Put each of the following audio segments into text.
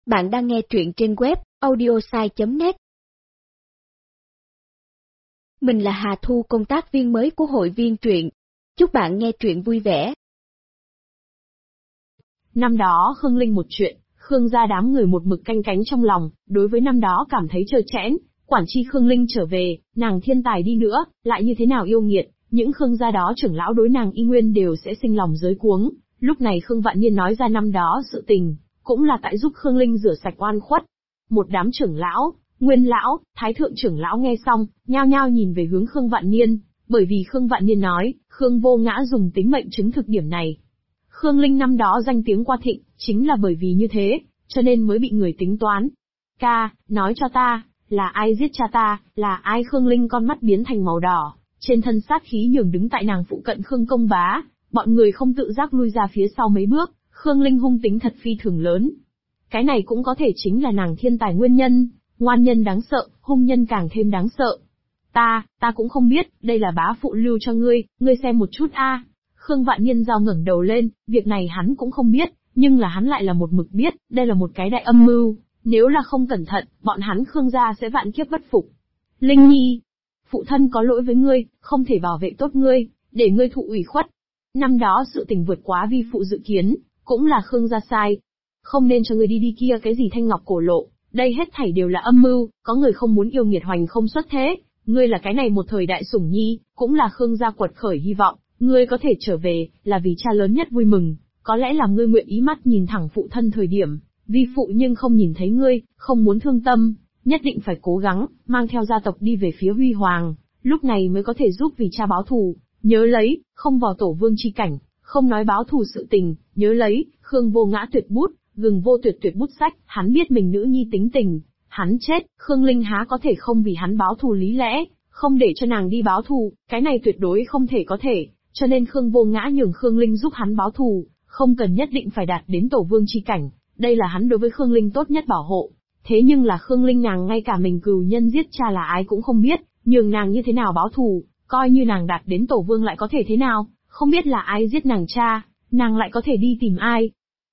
Bạn đang nghe truyện trên web audiosai.net. Mình là Hà Thu, công tác viên mới của hội viên truyện. Chúc bạn nghe truyện vui vẻ. Năm đó Khương Linh một chuyện, Khương gia đám người một mực canh cánh trong lòng, đối với năm đó cảm thấy trơ trẽn, quản chi Khương Linh trở về, nàng thiên tài đi nữa, lại như thế nào yêu nghiệt, những Khương gia đó trưởng lão đối nàng y nguyên đều sẽ sinh lòng giới cuống. Lúc này Khương Vạn Niên nói ra năm đó sự tình, cũng là tại giúp Khương Linh rửa sạch oan khuất. Một đám trưởng lão, nguyên lão, thái thượng trưởng lão nghe xong, nhao nhao nhìn về hướng Khương Vạn Niên, bởi vì Khương Vạn Niên nói, Khương Vô Ngã dùng tính mệnh chứng thực điểm này. Khương Linh năm đó danh tiếng qua thịnh, chính là bởi vì như thế, cho nên mới bị người tính toán. Ca, nói cho ta, là ai giết cha ta, là ai? Khương Linh con mắt biến thành màu đỏ, trên thân sát khí nhường đứng tại nàng phụ cận Khương Công Bá, bọn người không tự giác lui ra phía sau mấy bước. Khương Linh hung tính thật phi thường lớn. Cái này cũng có thể chính là nàng thiên tài nguyên nhân, ngoan nhân đáng sợ, hung nhân càng thêm đáng sợ. Ta cũng không biết, đây là bá phụ lưu cho ngươi xem một chút a. Khương Vạn Niên giao ngẩng đầu lên, việc này hắn cũng không biết, nhưng là hắn lại là một mực biết, đây là một cái đại âm mưu, nếu là không cẩn thận, bọn hắn Khương gia sẽ vạn kiếp bất phục. Linh Nhi, phụ thân có lỗi với ngươi, không thể bảo vệ tốt ngươi, để ngươi thụ ủy khuất. Năm đó sự tình vượt quá vi phụ dự kiến, cũng là Khương gia sai. Không nên cho ngươi đi kia cái gì thanh ngọc cổ lộ, đây hết thảy đều là âm mưu, có người không muốn yêu nghiệt hoành không xuất thế, ngươi là cái này một thời đại sủng nhi, cũng là Khương gia quật khởi hy vọng, ngươi có thể trở về, là vì cha lớn nhất vui mừng, có lẽ là ngươi nguyện ý mắt nhìn thẳng phụ thân thời điểm, vi phụ nhưng không nhìn thấy ngươi, không muốn thương tâm, nhất định phải cố gắng, mang theo gia tộc đi về phía huy hoàng, lúc này mới có thể giúp vì cha báo thù, nhớ lấy, không vào tổ vương chi cảnh. Không nói báo thù sự tình, nhớ lấy, Khương Vô Ngã tuyệt bút, gừng vô tuyệt bút sách, hắn biết mình nữ nhi tính tình, hắn chết, Khương Linh há có thể không vì hắn báo thù lý lẽ, không để cho nàng đi báo thù, cái này tuyệt đối không thể có thể, cho nên Khương Vô Ngã nhường Khương Linh giúp hắn báo thù, không cần nhất định phải đạt đến tổ vương chi cảnh, đây là hắn đối với Khương Linh tốt nhất bảo hộ. Thế nhưng là Khương Linh nàng ngay cả mình cừu nhân giết cha là ai cũng không biết, nhường nàng như thế nào báo thù, coi như nàng đạt đến tổ vương lại có thể thế nào? Không biết là ai giết nàng cha, nàng lại có thể đi tìm ai?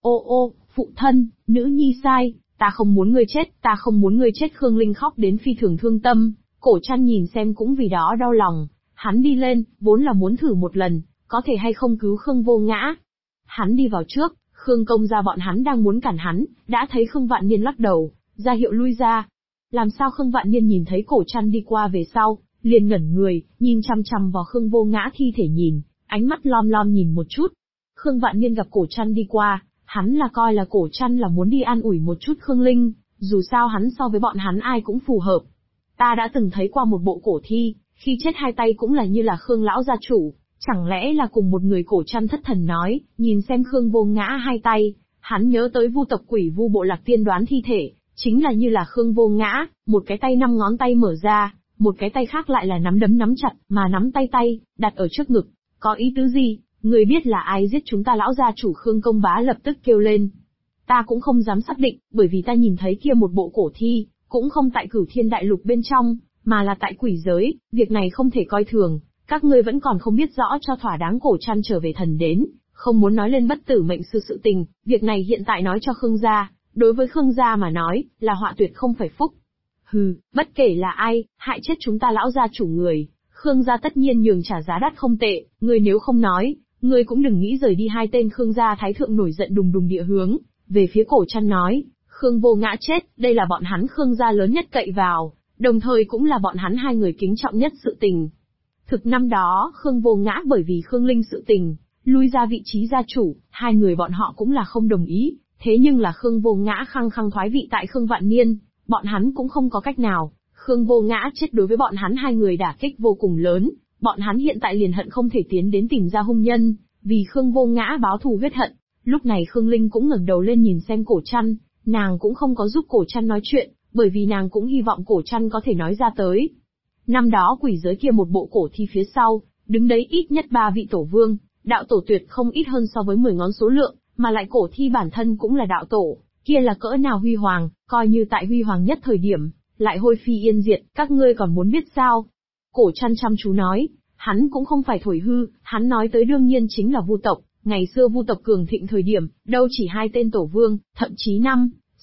Ô, phụ thân, nữ nhi sai, ta không muốn ngươi chết, ta không muốn ngươi chết. Khương Linh khóc đến phi thường thương tâm, Cổ Trăn nhìn xem cũng vì đó đau lòng, hắn đi lên, vốn là muốn thử một lần, có thể hay không cứu Khương Vô Ngã. Hắn đi vào trước, Khương Công gia bọn hắn đang muốn cản hắn, đã thấy Khương Vạn Niên lắc đầu, ra hiệu lui ra. Làm sao? Khương Vạn Niên nhìn thấy Cổ Trăn đi qua về sau, liền ngẩn người, nhìn chăm chăm vào Khương Vô Ngã thi thể nhìn. Ánh mắt lom nhìn một chút. Khương Vạn Niên gặp Cổ Trăn đi qua, hắn là coi là Cổ Trăn là muốn đi an ủi một chút Khương Linh, dù sao hắn so với bọn hắn ai cũng phù hợp. Ta đã từng thấy qua một bộ cổ thi, khi chết hai tay cũng là như là Khương lão gia chủ, chẳng lẽ là cùng một người? Cổ Trăn thất thần nói, nhìn xem Khương Vô Ngã hai tay, hắn nhớ tới Vu tộc Quỷ Vu bộ lạc tiên đoán thi thể, chính là như là Khương Vô Ngã, một cái tay 5 ngón tay mở ra, một cái tay khác lại là nắm đấm nắm chặt, mà nắm tay đặt ở trước ngực. Có ý tứ gì? Người biết là ai giết chúng ta? Lão gia chủ Khương Công Bá lập tức kêu lên. Ta cũng không dám xác định, bởi vì ta nhìn thấy kia một bộ cổ thi, cũng không tại Cửu Thiên Đại Lục bên trong, mà là tại quỷ giới, việc này không thể coi thường, các ngươi vẫn còn không biết rõ cho thỏa đáng. Cổ Trăn trở về thần đến, không muốn nói lên bất tử mệnh sư sự tình, việc này hiện tại nói cho Khương gia, đối với Khương gia mà nói, là họa tuyệt không phải phúc. Hừ, bất kể là ai, hại chết chúng ta lão gia chủ người, Khương gia tất nhiên nhường trả giá đắt không tệ, ngươi nếu không nói, ngươi cũng đừng nghĩ rời đi. Hai tên Khương gia thái thượng nổi giận đùng địa hướng về phía Cổ Trăn nói, Khương Vô Ngã chết, đây là bọn hắn Khương gia lớn nhất cậy vào, đồng thời cũng là bọn hắn hai người kính trọng nhất sự tình. Thực năm đó, Khương Vô Ngã bởi vì Khương Linh sự tình, lui ra vị trí gia chủ, hai người bọn họ cũng là không đồng ý, thế nhưng là Khương Vô Ngã khăng thoái vị tại Khương Vạn Niên, bọn hắn cũng không có cách nào. Khương Vô Ngã chết đối với bọn hắn hai người đả kích vô cùng lớn, bọn hắn hiện tại liền hận không thể tiến đến tìm ra hung nhân, vì Khương Vô Ngã báo thù huyết hận. Lúc này Khương Linh cũng ngẩng đầu lên nhìn xem Cổ Trăn, nàng cũng không có giúp Cổ Trăn nói chuyện, bởi vì nàng cũng hy vọng Cổ Trăn có thể nói ra tới. Năm đó quỷ giới kia một bộ cổ thi phía sau, đứng đấy ít nhất 3 vị tổ vương, đạo tổ tuyệt không ít hơn so với 10 ngón số lượng, mà lại cổ thi bản thân cũng là đạo tổ, kia là cỡ nào huy hoàng, coi như tại huy hoàng nhất thời điểm, lại hôi phi yên diệt, các ngươi còn muốn biết sao? Cổ Trăn chăm chú nói, hắn cũng không phải thổi hư, hắn nói tới đương nhiên chính là Vu tộc, ngày xưa Vu tộc cường thịnh thời điểm, đâu chỉ 2 tên tổ vương, thậm chí 5,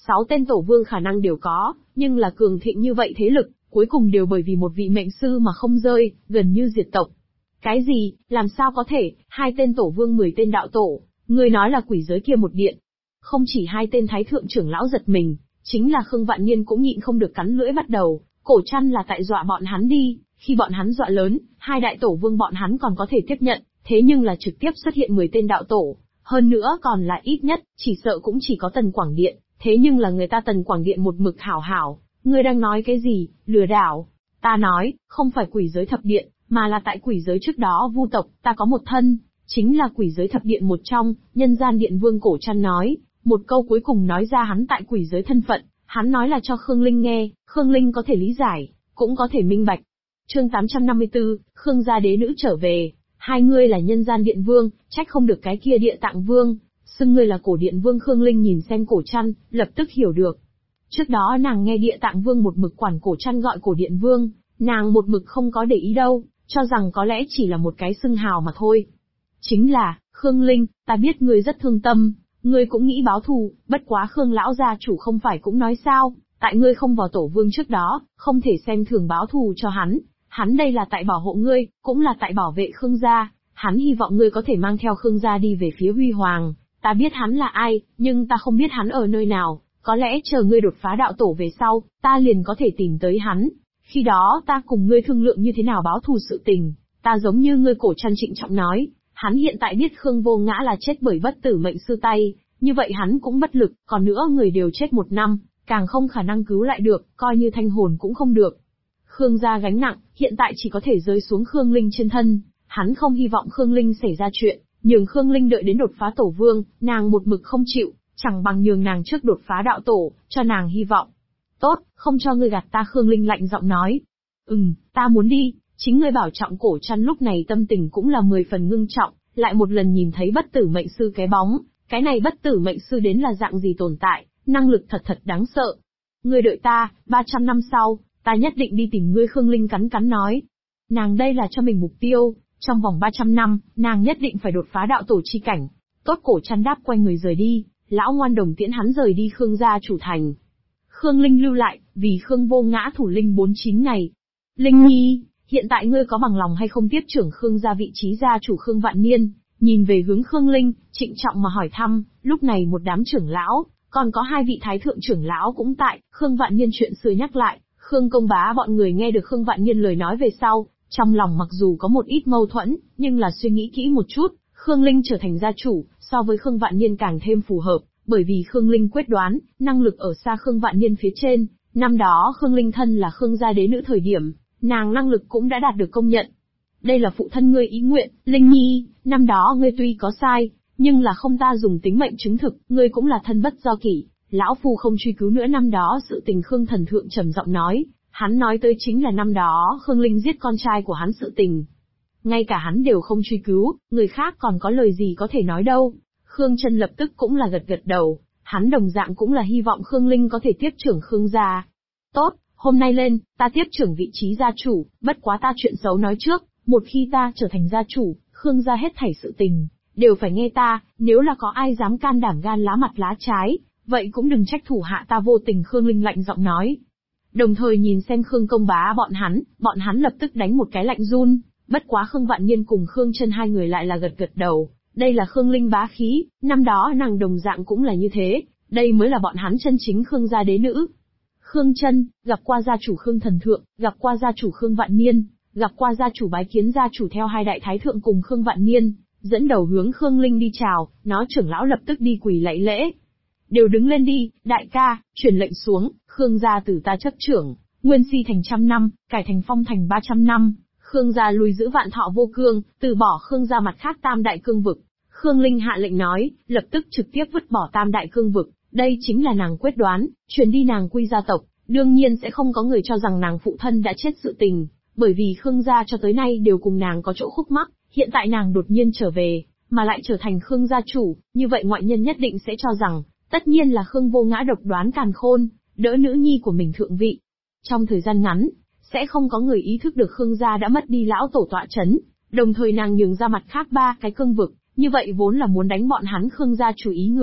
6 tên tổ vương khả năng đều có, nhưng là cường thịnh như vậy thế lực, cuối cùng đều bởi vì một vị mệnh sư mà không rơi, gần như diệt tộc. Cái gì, làm sao có thể, 2 tên tổ vương 10 tên đạo tổ, ngươi nói là quỷ giới kia một điện. Không chỉ 2 tên thái thượng trưởng lão giật mình, chính là Khương Vạn Niên cũng nhịn không được cắn lưỡi bắt đầu, cổ chăn là tại dọa bọn hắn đi, khi bọn hắn dọa lớn, 2 đại tổ vương bọn hắn còn có thể tiếp nhận, thế nhưng là trực tiếp xuất hiện 10 tên đạo tổ, hơn nữa còn là ít nhất, chỉ sợ cũng chỉ có Tần Quảng Điện, thế nhưng là người ta Tần Quảng Điện một mực hảo hảo, ngươi đang nói cái gì, lừa đảo. Ta nói, không phải quỷ giới thập điện, mà là tại quỷ giới trước đó Vu tộc, ta có một thân, chính là quỷ giới thập điện một trong, nhân gian điện vương cổ chăn nói, một câu cuối cùng nói ra hắn tại quỷ giới thân phận, hắn nói là cho Khương Linh nghe, Khương Linh có thể lý giải, cũng có thể minh bạch. Chương 854, Khương gia đế nữ trở về, hai ngươi là nhân gian điện vương, trách không được cái kia địa tạng vương, xưng ngươi là cổ điện vương. Khương Linh nhìn xem cổ chăn, lập tức hiểu được. Trước đó nàng nghe địa tạng vương một mực quản cổ chăn gọi cổ điện vương, nàng một mực không có để ý đâu, cho rằng có lẽ chỉ là một cái xưng hào mà thôi. Chính là, Khương Linh, ta biết ngươi rất thương tâm, ngươi cũng nghĩ báo thù, bất quá Khương lão gia chủ không phải cũng nói sao, tại ngươi không vào tổ vương trước đó, không thể xem thường báo thù cho hắn đây là tại bảo hộ ngươi, cũng là tại bảo vệ Khương gia, hắn hy vọng ngươi có thể mang theo Khương gia đi về phía huy hoàng. Ta biết hắn là ai, nhưng ta không biết hắn ở nơi nào, có lẽ chờ ngươi đột phá đạo tổ về sau, ta liền có thể tìm tới hắn. Khi đó ta cùng ngươi thương lượng như thế nào báo thù sự tình, ta giống như ngươi. Cổ chăn trịnh trọng nói, hắn hiện tại biết Khương Vô Ngã là chết bởi bất tử mệnh sư tay, như vậy hắn cũng bất lực, còn nữa người đều chết 1 năm, càng không khả năng cứu lại được, coi như thanh hồn cũng không được. Khương gia gánh nặng, hiện tại chỉ có thể rơi xuống Khương Linh trên thân, hắn không hy vọng Khương Linh xảy ra chuyện, nhường Khương Linh đợi đến đột phá tổ vương, nàng một mực không chịu, chẳng bằng nhường nàng trước đột phá đạo tổ, cho nàng hy vọng. Tốt, không cho ngươi gạt ta. Khương Linh lạnh giọng nói. Ta muốn đi, chính ngươi bảo trọng. Cổ chăn lúc này tâm tình cũng là 10 phần ngưng trọng, lại một lần nhìn thấy bất tử mệnh sư cái bóng, cái này bất tử mệnh sư đến là dạng gì tồn tại, năng lực thật đáng sợ. Ngươi đợi ta, 300 năm sau, ta nhất định đi tìm ngươi. Khương Linh cắn cắn nói. Nàng đây là cho mình mục tiêu, trong vòng 300 năm, nàng nhất định phải đột phá đạo tổ chi cảnh. Tốt. Cổ chăn đáp quay người rời đi, lão ngoan đồng tiễn hắn rời đi Khương gia chủ thành. Khương Linh lưu lại, vì Khương Vô Ngã thủ linh 49 ngày. Linh Nhi, hiện tại ngươi có bằng lòng hay không tiếp trưởng Khương gia vị trí gia chủ? Khương Vạn Niên nhìn về hướng Khương Linh, trịnh trọng mà hỏi thăm. Lúc này một đám trưởng lão, còn có 2 vị thái thượng trưởng lão cũng tại. Khương Vạn Niên chuyện xưa nhắc lại, Khương Công Bá bọn người nghe được Khương Vạn Niên lời nói về sau, trong lòng mặc dù có một ít mâu thuẫn, nhưng là suy nghĩ kỹ một chút, Khương Linh trở thành gia chủ, so với Khương Vạn Niên càng thêm phù hợp, bởi vì Khương Linh quyết đoán, năng lực ở xa Khương Vạn Niên phía trên. Năm đó Khương Linh thân là Khương gia đế nữ thời điểm, nàng năng lực cũng đã đạt được công nhận. Đây là phụ thân ngươi ý nguyện, Linh Nhi, năm đó ngươi tuy có sai, nhưng là không ta dùng tính mệnh chứng thực, ngươi cũng là thân bất do kỷ, lão phu không truy cứu nữa năm đó sự tình. Khương Thần Thượng trầm giọng nói, hắn nói tới chính là năm đó Khương Linh giết con trai của hắn sự tình. Ngay cả hắn đều không truy cứu, người khác còn có lời gì có thể nói đâu. Khương Chân lập tức cũng là gật đầu, hắn đồng dạng cũng là hy vọng Khương Linh có thể tiếp trưởng Khương gia. Tốt, hôm nay lên, ta tiếp trưởng vị trí gia chủ, bất quá ta chuyện xấu nói trước, một khi ta trở thành gia chủ, Khương gia hết thảy sự tình, đều phải nghe ta, nếu là có ai dám can đảm gan lá mặt lá trái, vậy cũng đừng trách thủ hạ ta vô tình. Khương Linh lạnh giọng nói. Đồng thời nhìn xem Khương Công Bá bọn hắn lập tức đánh một cái lạnh run, bất quá Khương Vạn Niên cùng Khương Chân 2 người lại là gật đầu. Đây là Khương Linh bá khí, năm đó nàng đồng dạng cũng là như thế, đây mới là bọn hắn chân chính Khương gia đế nữ. Khương Chân, gặp qua gia chủ Khương Thần Thượng, gặp qua gia chủ Khương Vạn Niên, gặp qua gia chủ. Bái kiến gia chủ. Theo 2 đại thái thượng cùng Khương Vạn Niên, dẫn đầu hướng Khương Linh đi chào, nó trưởng lão lập tức đi quỳ lạy lễ. Đều đứng lên đi, đại ca, truyền lệnh xuống, Khương gia từ ta chấp trưởng, nguyên si thành 100 năm, cải thành phong thành 300 năm. Khương gia lùi giữ vạn thọ vô cương, từ bỏ Khương gia mặt khác tam đại cương vực. Khương Linh hạ lệnh nói, lập tức trực tiếp vứt bỏ tam đại cương vực, đây chính là nàng quyết đoán, truyền đi nàng quy gia tộc, đương nhiên sẽ không có người cho rằng nàng phụ thân đã chết sự tình, bởi vì Khương gia cho tới nay đều cùng nàng có chỗ khúc mắc, hiện tại nàng đột nhiên trở về, mà lại trở thành Khương gia chủ, như vậy ngoại nhân nhất định sẽ cho rằng, tất nhiên là Khương Vô Ngã độc đoán càn khôn, đỡ nữ nhi của mình thượng vị. Trong thời gian ngắn, sẽ không có người ý thức được Khương gia đã mất đi lão tổ tọa chấn, đồng thời nàng nhường ra mặt khác 3 cái cương vực, như vậy vốn là muốn đánh bọn hắn Khương gia chủ ý người,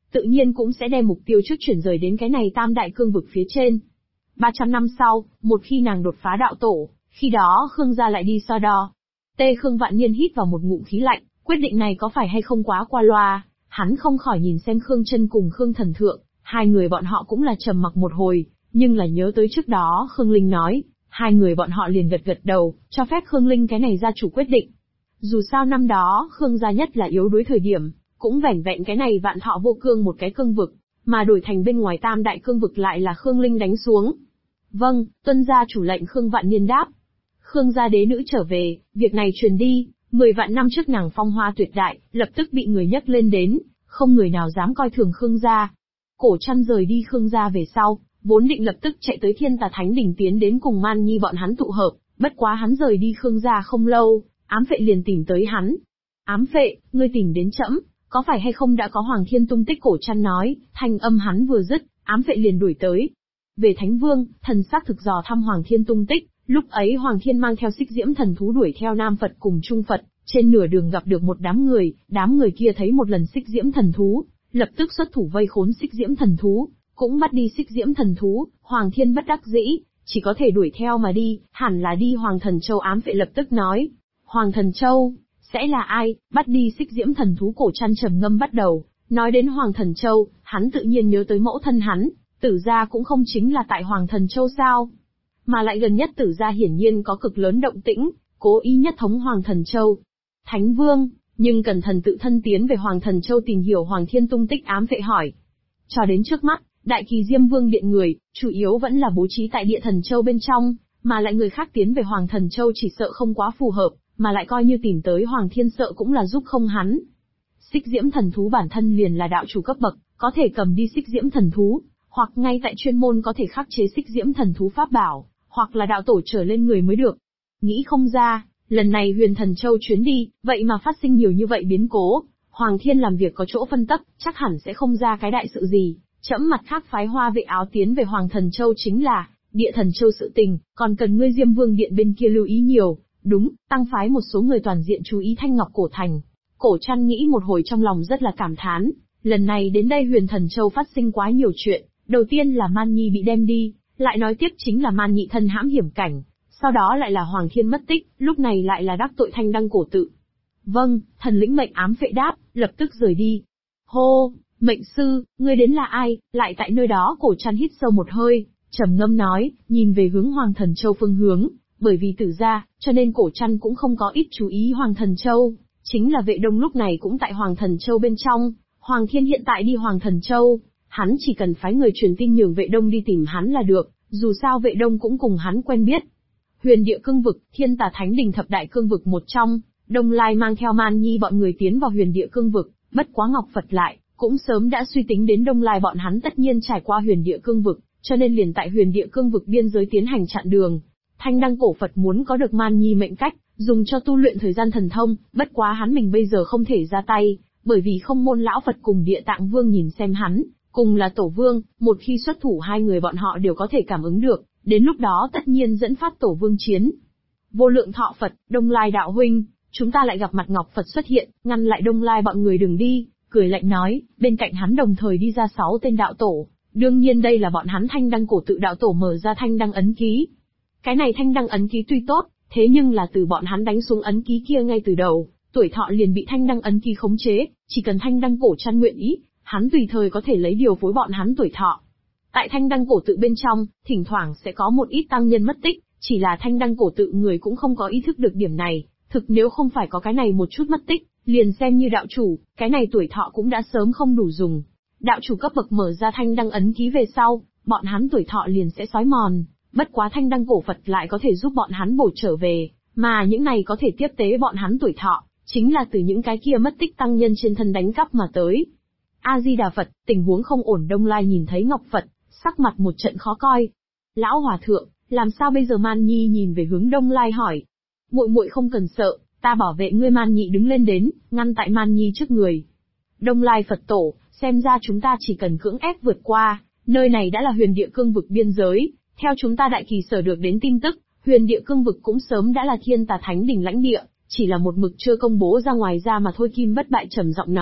tự nhiên cũng sẽ đem mục tiêu trước chuyển rời đến cái này tam đại cương vực phía trên. 300 năm sau, một khi nàng đột phá đạo tổ, khi đó Khương gia lại đi so đo. Khương Vạn Niên hít vào một ngụm khí lạnh, quyết định này có phải hay không quá qua loa, hắn không khỏi nhìn xem Khương Chân cùng Khương Thần Thượng, hai người bọn họ cũng là trầm mặc một hồi, nhưng là nhớ tới trước đó Khương Linh nói, hai người bọn họ liền gật đầu, cho phép Khương Linh cái này gia chủ quyết định. Dù sao năm đó Khương gia nhất là yếu đuối thời điểm, cũng vẻn vẹn cái này Vạn Thọ Vô Cương một cái cương vực, mà đổi thành bên ngoài tam đại cương vực lại là Khương Linh đánh xuống. Vâng, tuân gia chủ lệnh. Khương Vạn Niên đáp. Khương gia đế nữ trở về, việc này truyền đi, 10 vạn năm trước nàng phong hoa tuyệt đại, lập tức bị người nhắc lên đến, không người nào dám coi thường Khương gia. Cổ Trăn rời đi Khương gia về sau, vốn định lập tức chạy tới Thiên Tà Thánh Đỉnh tiến đến cùng Man Nhi bọn hắn tụ hợp, bất quá hắn rời đi Khương gia không lâu, Ám Phệ liền tìm tới hắn. Ám Phệ, ngươi tìm đến trẫm, có phải hay không đã có Hoàng Thiên tung tích? Cổ Trăn nói, thanh âm hắn vừa dứt, Ám Phệ liền đuổi tới. Về Thánh Vương, thần xác thực dò thăm Hoàng Thiên tung tích, lúc ấy Hoàng Thiên mang theo Xích Diễm thần thú đuổi theo Nam Phật cùng Trung Phật, trên nửa đường gặp được một đám người kia thấy một lần Xích Diễm thần thú, lập tức xuất thủ vây khốn Xích Diễm thần thú, cũng bắt đi Xích Diễm thần thú. Hoàng Thiên bất đắc dĩ, chỉ có thể đuổi theo mà đi, hẳn là đi Hoàng Thần Châu. Ám Phệ lập tức nói, Hoàng Thần Châu, sẽ là ai, bắt đi Xích Diễm thần thú? Cổ Trăn trầm ngâm bắt đầu, nói đến Hoàng Thần Châu, hắn tự nhiên nhớ tới mẫu thân hắn, Tử gia cũng không chính là tại Hoàng Thần Châu sao? Mà lại gần nhất Tử gia hiển nhiên có cực lớn động tĩnh, cố ý nhất thống Hoàng Thần Châu. Thánh Vương, nhưng cần thần tự thân tiến về Hoàng Thần Châu tìm hiểu Hoàng Thiên tung tích. Ám Phệ hỏi. Cho đến trước mắt, Đại Kỳ Diêm Vương điện người, chủ yếu vẫn là bố trí tại Địa Thần Châu bên trong, mà lại người khác tiến về Hoàng Thần Châu chỉ sợ không quá phù hợp, mà lại coi như tìm tới Hoàng Thiên sợ cũng là giúp không hắn. Xích Diễm thần thú bản thân liền là đạo chủ cấp bậc, có thể cầm đi Xích Diễm thần thú, hoặc ngay tại chuyên môn có thể khắc chế Xích Diễm thần thú pháp bảo, hoặc là đạo tổ trở lên người mới được. Nghĩ không ra, lần này Huyền Thần Châu chuyến đi, vậy mà phát sinh nhiều như vậy biến cố. Hoàng Thiên làm việc có chỗ phân tấp, chắc hẳn sẽ không ra cái đại sự gì. Trẫm mặt khác phái Hoa Vệ áo tiến về Hoàng Thần Châu chính là Địa Thần Châu sự tình, còn cần ngươi Diêm Vương điện bên kia lưu ý nhiều. Đúng, tăng phái một số người toàn diện chú ý Thanh Ngọc Cổ Thành. Cổ Trăn nghĩ một hồi trong lòng rất là cảm thán, lần này đến đây Huyền Thần Châu phát sinh quá nhiều chuyện, đầu tiên là Man Nhi bị đem đi, lại nói tiếp chính là Man Nhị thân hãm hiểm cảnh, sau đó lại là Hoàng Thiên mất tích, lúc này lại là đắc tội Thanh Đăng cổ tự. Vâng, thần lĩnh mệnh. Ám Phệ đáp, lập tức rời đi. Hô, mệnh sư, ngươi đến là ai, lại tại nơi đó? Cổ Trăn hít sâu một hơi, trầm ngâm nói, nhìn về hướng Hoàng Thần Châu phương hướng, bởi vì Tử gia, cho nên Cổ Trăn cũng không có ít chú ý Hoàng Thần Châu, chính là Vệ Đông lúc này cũng tại Hoàng Thần Châu bên trong, Hoàng Thiên hiện tại đi Hoàng Thần Châu, hắn chỉ cần phái người truyền tin nhường Vệ Đông đi tìm hắn là được, dù sao Vệ Đông cũng cùng hắn quen biết. Huyền Địa cương vực, Thiên Tà Thánh Đình thập đại cương vực một trong, Đông Lai mang theo Man Nhi bọn người tiến vào Huyền Địa cương vực, bất quá Ngọc Phật lại cũng sớm đã suy tính đến Đông Lai bọn hắn tất nhiên trải qua Huyền Địa cương vực, cho nên liền tại Huyền Địa cương vực biên giới tiến hành chặn đường. Thanh Đăng cổ Phật muốn có được Man Nhi mệnh cách, dùng cho tu luyện thời gian thần thông, bất quá hắn mình bây giờ không thể ra tay, bởi vì Không Môn lão Phật cùng Địa Tạng Vương nhìn xem hắn, cùng là Tổ Vương, một khi xuất thủ hai người bọn họ đều có thể cảm ứng được, đến lúc đó tất nhiên dẫn phát Tổ Vương chiến. Vô Lượng Thọ Phật, Đông Lai đạo huynh, chúng ta lại gặp mặt. Ngọc Phật xuất hiện, ngăn lại Đông Lai bọn người đừng đi, cười lạnh nói, bên cạnh hắn đồng thời đi ra 6 tên đạo tổ, đương nhiên đây là bọn hắn Thanh Đăng cổ tự đạo tổ mở ra Thanh Đăng ấn ký. Cái này Thanh Đăng ấn ký tuy tốt, thế nhưng là từ bọn hắn đánh xuống ấn ký kia ngay từ đầu, tuổi thọ liền bị Thanh Đăng ấn ký khống chế, chỉ cần Thanh Đăng cổ Trăn nguyện ý, hắn tùy thời có thể lấy điều phối bọn hắn tuổi thọ. Tại Thanh Đăng cổ tự bên trong, thỉnh thoảng sẽ có một ít tăng nhân mất tích, chỉ là Thanh Đăng cổ tự người cũng không có ý thức được điểm này, thực nếu không phải có cái này một chút mất tích, liền xem như đạo chủ, cái này tuổi thọ cũng đã sớm không đủ dùng. Đạo chủ cấp bậc mở ra Thanh Đăng ấn ký về sau, bọn hắn tuổi thọ liền sẽ xói mòn, bất quá Thanh Đăng cổ Phật lại có thể giúp bọn hắn bổ trở về, mà những này có thể tiếp tế bọn hắn tuổi thọ, chính là từ những cái kia mất tích tăng nhân trên thân đánh cắp mà tới. A-di-đà Phật, tình huống không ổn. Đông Lai nhìn thấy Ngọc Phật, sắc mặt một trận khó coi. Lão hòa thượng, làm sao bây giờ? Man Nhi nhìn về hướng Đông Lai hỏi. Muội muội không cần sợ, ta bảo vệ ngươi. Man Nhị đứng lên đến, ngăn tại Man Nhi trước người. Đông Lai Phật tổ, xem ra chúng ta chỉ cần cưỡng ép vượt qua, nơi này đã là Huyền Địa cương vực biên giới, theo chúng ta Đại Kỳ sở được đến tin tức, Huyền Địa cương vực cũng sớm đã là Thiên Tà Thánh Đỉnh lãnh địa, chỉ là một mực chưa công bố ra ngoài ra mà thôi. Kim Bất Bại trầm giọng nói,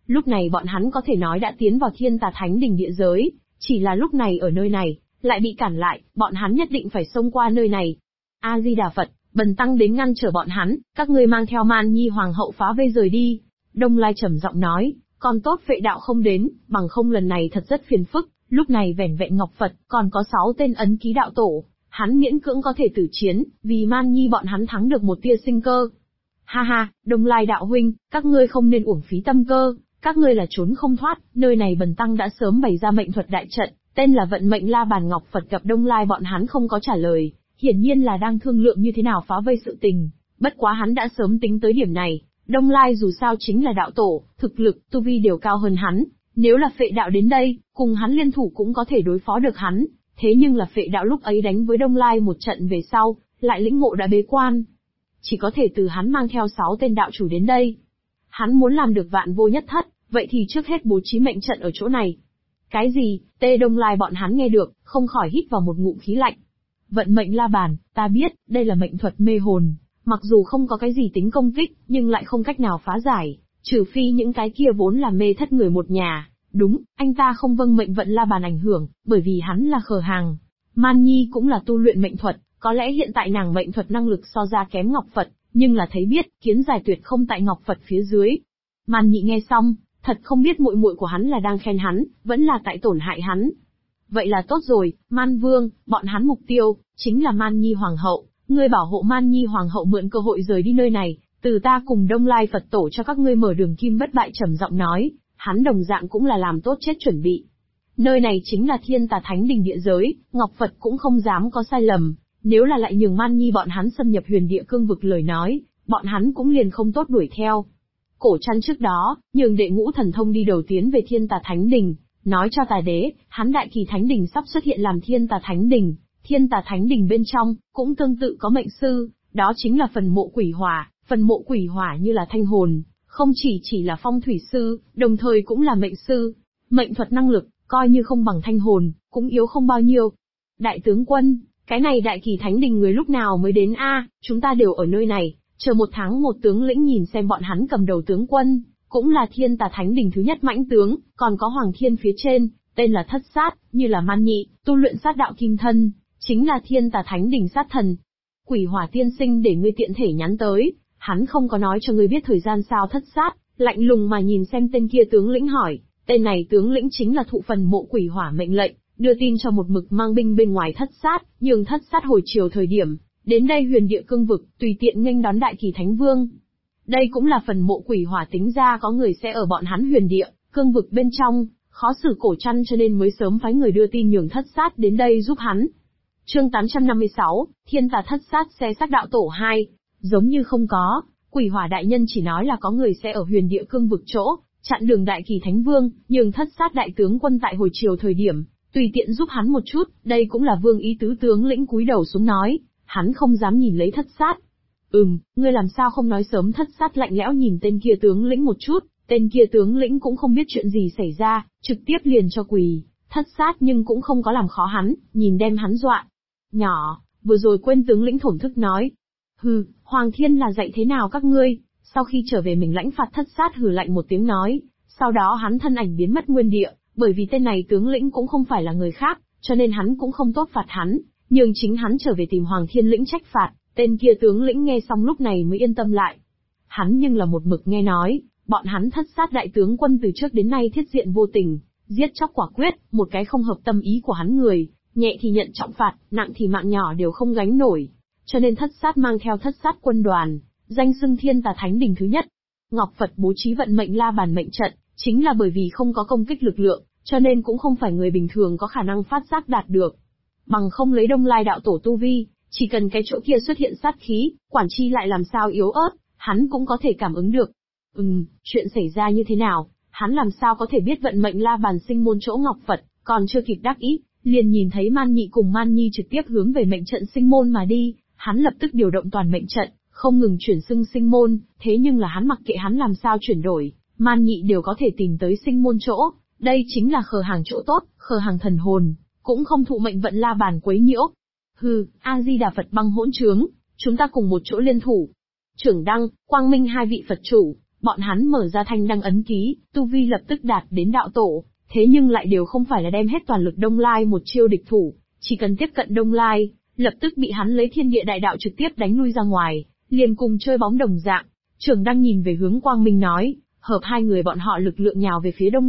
Lúc này bọn hắn có thể nói đã tiến vào Thiên Tà Thánh Đình địa giới, chỉ là lúc này ở nơi này, lại bị cản lại, bọn hắn nhất định phải xông qua nơi này. A-di-đà Phật, bần tăng đến ngăn trở bọn hắn, các ngươi mang theo Man Nhi Hoàng hậu phá vây rời đi. Đông Lai trầm giọng nói, còn tốt Phệ đạo không đến, bằng không lần này thật rất phiền phức, lúc này vẻn vẹn Ngọc Phật, còn có 6 tên ấn ký đạo tổ, hắn miễn cưỡng có thể tử chiến, vì Man Nhi bọn hắn thắng được một tia sinh cơ. Ha ha, Đông Lai đạo huynh, các ngươi không nên uổng phí tâm cơ, các ngươi là trốn không thoát, nơi này bần tăng đã sớm bày ra mệnh thuật đại trận, tên là Vận Mệnh La Bàn Ngọc Phật gặp Đông Lai bọn hắn không có trả lời, hiển nhiên là đang thương lượng như thế nào phá vây sự tình, bất quá hắn đã sớm tính tới điểm này, Đông Lai dù sao chính là đạo tổ, thực lực, tu vi đều cao hơn hắn, nếu là Phệ đạo đến đây, cùng hắn liên thủ cũng có thể đối phó được hắn, thế nhưng là Phệ đạo lúc ấy đánh với Đông Lai một trận về sau, lại lĩnh ngộ đã bế quan. Chỉ có thể từ hắn mang theo 6 tên đạo chủ đến đây. Hắn muốn làm được vạn vô nhất thất, vậy thì trước hết bố trí mệnh trận ở chỗ này. Cái gì? Tê Đông Lai bọn hắn nghe được, không khỏi hít vào một ngụm khí lạnh. Vận mệnh la bàn, ta biết, đây là mệnh thuật mê hồn, mặc dù không có cái gì tính công kích, nhưng lại không cách nào phá giải, trừ phi những cái kia vốn là mê thất người một nhà. Đúng, anh ta không vâng mệnh vận la bàn ảnh hưởng, bởi vì hắn là khờ hàng. Man Nhi cũng là tu luyện mệnh thuật, có lẽ hiện tại nàng mệnh thuật năng lực so ra kém Ngọc Phật, nhưng là thấy biết, kiến giải tuyệt không tại Ngọc Phật phía dưới. Man Nhị nghe xong, thật không biết muội muội của hắn là đang khen hắn, vẫn là tại tổn hại hắn. Vậy là tốt rồi, Man Vương, bọn hắn mục tiêu, chính là Man Nhi Hoàng hậu, ngươi bảo hộ Man Nhi Hoàng hậu mượn cơ hội rời đi nơi này, từ ta cùng Đông Lai Phật tổ cho các ngươi mở đường kim bất bại trầm giọng nói, hắn đồng dạng cũng là làm tốt chết chuẩn bị. Nơi này chính là Thiên Tà Thánh Đình địa giới, Ngọc Phật cũng không dám có sai lầm, nếu là lại nhường Man Nhi bọn hắn xâm nhập huyền địa cương vực lời nói, bọn hắn cũng liền không tốt đuổi theo. Cổ Trăn trước đó, nhường đệ ngũ thần thông đi đầu tiến về Thiên Tà Thánh Đình, nói cho Tà Đế, hắn Đại Kỳ Thánh Đình sắp xuất hiện làm Thiên Tà Thánh Đình. Thiên Tà Thánh Đình bên trong, cũng tương tự có mệnh sư, đó chính là phần mộ quỷ hỏa, phần mộ quỷ hỏa như là thanh hồn, không chỉ là phong thủy sư, đồng thời cũng là mệnh sư. Mệnh thuật năng lực, coi như không bằng thanh hồn, cũng yếu không bao nhiêu. Đại tướng quân, cái này Đại Kỳ Thánh Đình người lúc nào mới đến a? Chúng ta đều ở nơi này, chờ 1 tháng 1 tướng lĩnh nhìn xem bọn hắn cầm đầu tướng quân, cũng là Thiên Tà Thánh Đình thứ nhất mãnh tướng, còn có Hoàng Thiên phía trên, tên là Thất Sát, như là Man Nhị, tu luyện sát đạo kim thân, chính là Thiên Tà Thánh Đình sát thần. Quỷ Hỏa tiên sinh để ngươi tiện thể nhắn tới, hắn không có nói cho ngươi biết thời gian sao. Thất Sát, lạnh lùng mà nhìn xem tên kia tướng lĩnh hỏi, tên này tướng lĩnh chính là thụ phần mộ Quỷ Hỏa mệnh lệnh, đưa tin cho một mực mang binh bên ngoài Thất Sát, nhường Thất Sát hồi chiều thời điểm, đến đây huyền địa cương vực, tùy tiện nghênh đón Đại Kỳ Thánh Vương. Đây cũng là phần mộ Quỷ Hỏa tính ra có người sẽ ở bọn hắn huyền địa, cương vực bên trong, khó xử Cổ Trăn cho nên mới sớm phái người đưa tin nhường Thất Sát đến đây giúp hắn. Chương 856, Thiên Tà Thất Sát xe xác đạo tổ 2, giống như không có, Quỷ Hỏa đại nhân chỉ nói là có người sẽ ở huyền địa cương vực chỗ, chặn đường Đại Kỳ Thánh Vương, nhường Thất Sát đại tướng quân tại hồi chiều thời điểm, tùy tiện giúp hắn một chút, đây cũng là vương ý tứ. Tướng lĩnh cúi đầu xuống nói, hắn không dám nhìn lấy Thất Sát. Ngươi làm sao không nói sớm? Thất Sát lạnh lẽo nhìn tên kia tướng lĩnh một chút, tên kia tướng lĩnh cũng không biết chuyện gì xảy ra, trực tiếp liền cho quỳ. Thất Sát nhưng cũng không có làm khó hắn, nhìn đem hắn dọa. Nhỏ, vừa rồi quên tướng lĩnh thổn thức nói. Hoàng Thiên là dạy thế nào các ngươi? Sau khi trở về mình lãnh phạt. Thất Sát hừ lạnh một tiếng nói, sau đó hắn thân ảnh biến mất nguyên địa, bởi vì tên này tướng lĩnh cũng không phải là người khác, cho nên hắn cũng không tốt phạt hắn, nhưng chính hắn trở về tìm Hoàng Thiên lĩnh trách phạt. Tên kia tướng lĩnh nghe xong lúc này mới yên tâm lại. Hắn nhưng là một mực nghe nói, bọn hắn Thất Sát đại tướng quân từ trước đến nay thiết diện vô tình, giết chóc quả quyết, một cái không hợp tâm ý của hắn người, nhẹ thì nhận trọng phạt, nặng thì mạng nhỏ đều không gánh nổi. Cho nên Thất Sát mang theo Thất Sát quân đoàn, danh xưng Thiên Tà Thánh Đình thứ nhất. Ngọc Phật bố trí vận mệnh la bàn mệnh trận, chính là bởi vì không có công kích lực lượng, cho nên cũng không phải người bình thường có khả năng phát giác đạt được. Bằng không lấy Đông Lai đạo tổ tu vi, chỉ cần cái chỗ kia xuất hiện sát khí, Quản Chi lại làm sao yếu ớt, hắn cũng có thể cảm ứng được. Chuyện xảy ra như thế nào, hắn làm sao có thể biết vận mệnh la bàn sinh môn chỗ Ngọc Phật, còn chưa kịp đắc ý, liền nhìn thấy Man Nhị cùng Man Nhi trực tiếp hướng về mệnh trận sinh môn mà đi, hắn lập tức điều động toàn mệnh trận, không ngừng chuyển xưng sinh môn, thế nhưng là hắn mặc kệ hắn làm sao chuyển đổi, Man Nhị đều có thể tìm tới sinh môn chỗ, đây chính là khờ hàng chỗ tốt, khờ hàng thần hồn, cũng không thụ mệnh vận la bàn quấy nhiễu. A-di-đà Phật băng hỗn trướng, chúng ta cùng một chỗ liên thủ. Trưởng Đăng, Quang Minh hai vị Phật chủ, Bọn hắn mở ra thanh đăng ấn ký, tu vi lập tức đạt đến đạo tổ, thế nhưng lại đều không phải là đem hết toàn lực Đông Lai một chiêu địch thủ, chỉ cần tiếp cận Đông Lai, lập tức bị hắn lấy thiên địa đại đạo trực tiếp đánh lui ra ngoài, liền cùng chơi bóng đồng dạng. Trưởng Đăng nhìn về hướng Quang Minh nói, hợp hai người bọn họ lực lượng nhào về phía Đông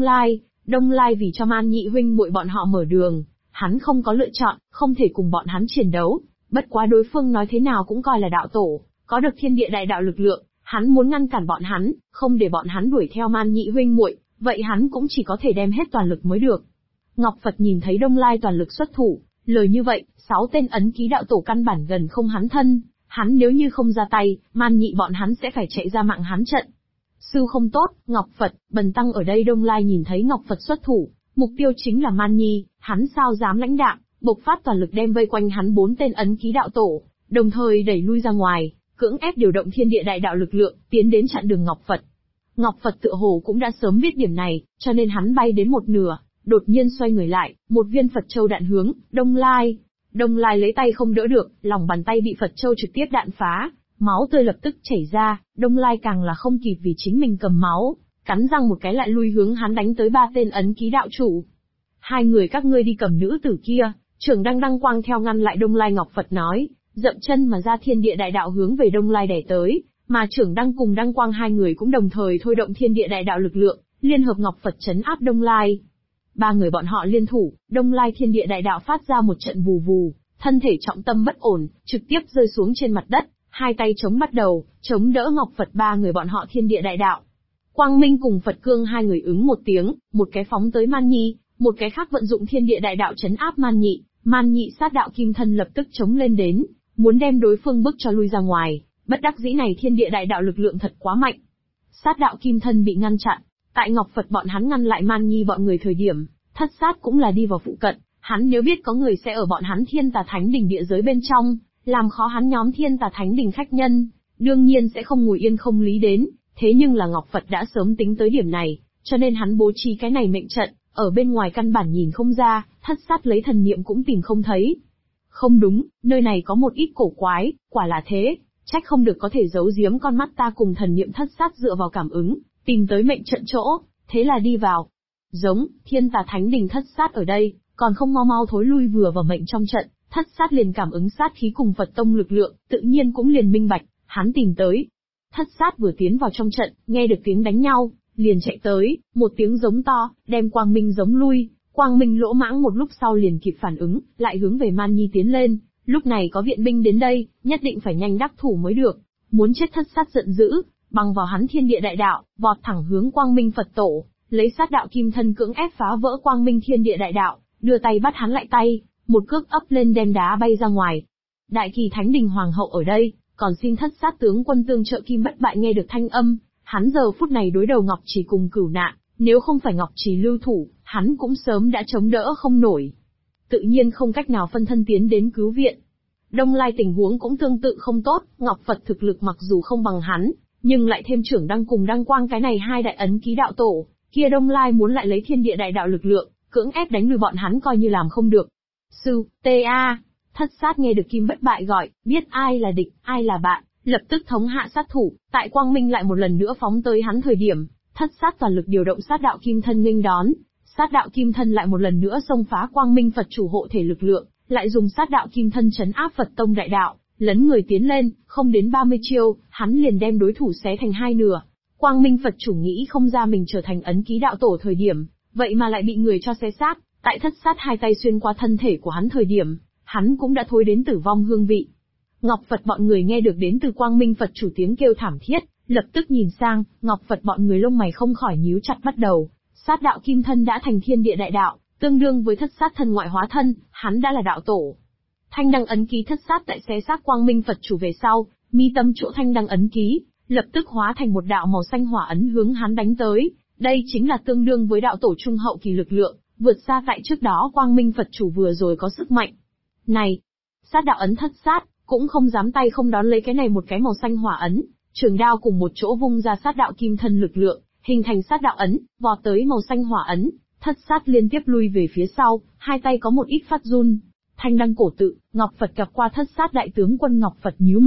Lai vì cho Man Nhị huynh muội bọn họ mở đường, hắn không có lựa chọn, không thể cùng bọn hắn chiến đấu, bất quá đối phương nói thế nào cũng coi là đạo tổ, có được thiên địa đại đạo lực lượng, hắn muốn ngăn cản bọn hắn, không để bọn hắn đuổi theo Man Nhị huynh muội, vậy hắn cũng chỉ có thể đem hết toàn lực mới được. Ngọc Phật nhìn thấy Đông Lai toàn lực xuất thủ, lời như vậy, 6 tên ấn ký đạo tổ căn bản gần không hắn thân, hắn nếu như không ra tay, Man Nhị bọn hắn sẽ phải chạy ra mạng hắn trận. Sư không tốt, Ngọc Phật, bần tăng ở đây. Đông Lai nhìn thấy Ngọc Phật xuất thủ, mục tiêu chính là Man Nhi, hắn sao dám lãnh đạm, bộc phát toàn lực đem vây quanh hắn 4 tên ấn ký đạo tổ, đồng thời đẩy lui ra ngoài, cưỡng ép điều động thiên địa đại đạo lực lượng, tiến đến chặn đường Ngọc Phật. Ngọc Phật tựa hồ cũng đã sớm biết điểm này, cho nên hắn bay đến một nửa, đột nhiên xoay người lại, một viên Phật châu đạn hướng Đông Lai. Đông Lai lấy tay không đỡ được, lòng bàn tay bị Phật châu trực tiếp đạn phá, máu tươi lập tức chảy ra. Đông Lai càng là không kịp vì chính mình cầm máu, cắn răng một cái lại lui hướng hắn đánh tới 3 tên ấn ký đạo chủ. Hai người các ngươi đi cầm nữ tử kia. Trưởng Đăng quang theo ngăn lại Đông Lai. Ngọc Phật nói, dậm chân mà ra thiên địa đại đạo hướng về Đông Lai đẩy tới, mà Trưởng Đăng cùng Đăng Quang hai người cũng đồng thời thôi động thiên địa đại đạo lực lượng, liên hợp Ngọc Phật trấn áp Đông Lai. 3 người bọn họ liên thủ, Đông Lai thiên địa đại đạo phát ra một trận vù vù, thân thể trọng tâm bất ổn, trực tiếp rơi xuống trên mặt đất, hai tay chống bắt đầu, chống đỡ Ngọc Phật. 3 người bọn họ thiên địa đại đạo. Quang Minh cùng Phật Cương hai người ứng một tiếng, một cái phóng tới Man Nhi, một cái khác vận dụng thiên địa đại đạo trấn áp Man Nhị. Man Nhị sát đạo kim thân lập tức chống lên đến, muốn đem đối phương bức cho lui ra ngoài, bất đắc dĩ này thiên địa đại đạo lực lượng thật quá mạnh. Sát đạo kim thân bị ngăn chặn, tại Ngọc Phật bọn hắn ngăn lại Man Nhi bọn người thời điểm, Thất Sát cũng là đi vào phụ cận, hắn nếu biết có người sẽ ở bọn hắn Thiên Tà Thánh Đỉnh địa giới bên trong, làm khó hắn nhóm Thiên Tà Thánh Đỉnh khách nhân, đương nhiên sẽ không ngồi yên không lý đến, thế nhưng là Ngọc Phật đã sớm tính tới điểm này, cho nên hắn bố trí cái này mệnh trận, ở bên ngoài căn bản nhìn không ra, Thất Sát lấy thần niệm cũng tìm không thấy. Không đúng, nơi này có một ít cổ quái, quả là thế, trách không được có thể giấu giếm con mắt ta cùng thần niệm Thất Sát dựa vào cảm ứng, tìm tới mệnh trận chỗ, thế là đi vào. Giống, Thiên Tà Thánh Đỉnh Thất Sát ở đây, còn không mau mau thối lui vừa vào mệnh trong trận, Thất Sát liền cảm ứng sát khí cùng Phật tông lực lượng, tự nhiên cũng liền minh bạch, hắn tìm tới. Thất Sát vừa tiến vào trong trận, nghe được tiếng đánh nhau, liền chạy tới, một tiếng giống to, đem Quang Minh giống lui. Quang Minh lỗ mãng một lúc sau liền kịp phản ứng, lại hướng về Man Nhi tiến lên. Lúc này có viện binh đến đây, nhất định phải nhanh đắc thủ mới được. Muốn chết Thất Sát giận dữ, bằng vào hắn thiên địa đại đạo, vọt thẳng hướng Quang Minh Phật tổ, lấy sát đạo kim thân cưỡng ép phá vỡ Quang Minh thiên địa đại đạo, đưa tay bắt hắn lại tay, một cước ấp lên đem đá bay ra ngoài. Đại Kỳ Thánh Đình Hoàng hậu ở đây, còn xin Thất Sát tướng quân tương trợ Kim Bất Bại nghe được thanh âm, hắn giờ phút này đối đầu Ngọc Trì cùng Cửu Nạn, nếu không phải Ngọc Trì lưu thủ, hắn cũng sớm đã chống đỡ không nổi. Tự nhiên không cách nào phân thân tiến đến cứu viện. Đông Lai tình huống cũng tương tự không tốt, Ngọc Phật thực lực mặc dù không bằng hắn, nhưng lại thêm Trưởng Đăng cùng Đăng Quang cái này hai đại ấn ký đạo tổ, kia Đông Lai muốn lại lấy thiên địa đại đạo lực lượng, cưỡng ép đánh lùi bọn hắn coi như làm không được. Sư, T.A. Thất Sát nghe được Kim Bất Bại gọi, biết ai là địch, ai là bạn, lập tức thống hạ sát thủ, tại Quang Minh lại một lần nữa phóng tới hắn thời điểm, Thất Sát toàn lực điều động sát đạo kim thân nghênh đón, sát đạo kim thân lại một lần nữa xông phá Quang Minh Phật chủ hộ thể lực lượng, lại dùng sát đạo kim thân trấn áp Phật tông đại đạo, lấn người tiến lên, không đến 30 chiêu, hắn liền đem đối thủ xé thành hai nửa. Quang Minh Phật chủ nghĩ không ra mình trở thành ấn ký đạo tổ thời điểm, vậy mà lại bị người cho xé xác, tại Thất Sát hai tay xuyên qua thân thể của hắn thời điểm, hắn cũng đã thối đến tử vong hương vị. Ngọc Phật bọn người nghe được đến từ Quang Minh Phật chủ tiếng kêu thảm thiết, lập tức nhìn sang, Ngọc Phật bọn người lông mày không khỏi nhíu chặt bắt đầu, sát đạo kim thân đã thành thiên địa đại đạo, tương đương với Thất Sát thân ngoại hóa thân, hắn đã là đạo tổ. Thanh đăng ấn ký Thất Sát tại xé xác Quang Minh Phật chủ về sau, mi tâm chỗ thanh đăng ấn ký, lập tức hóa thành một đạo màu xanh hỏa ấn hướng hắn đánh tới, đây chính là tương đương với đạo tổ trung hậu kỳ lực lượng, vượt xa tại trước đó Quang Minh Phật chủ vừa rồi có sức mạnh. Này, sát đạo ấn Thất Sát, cũng không dám tay không đón lấy cái này một cái màu xanh hỏa ấn, trường đao cùng một chỗ vung ra sát đạo kim thân lực lượng, hình thành sát đạo ấn, vọt tới màu xanh hỏa ấn, Thất Sát liên tiếp lui về phía sau, hai tay có một ít phát run. Thanh đăng cổ tự, Ngọc Phật gặp qua Thất Sát đại tướng quân Ngọc Phật nhíu mày,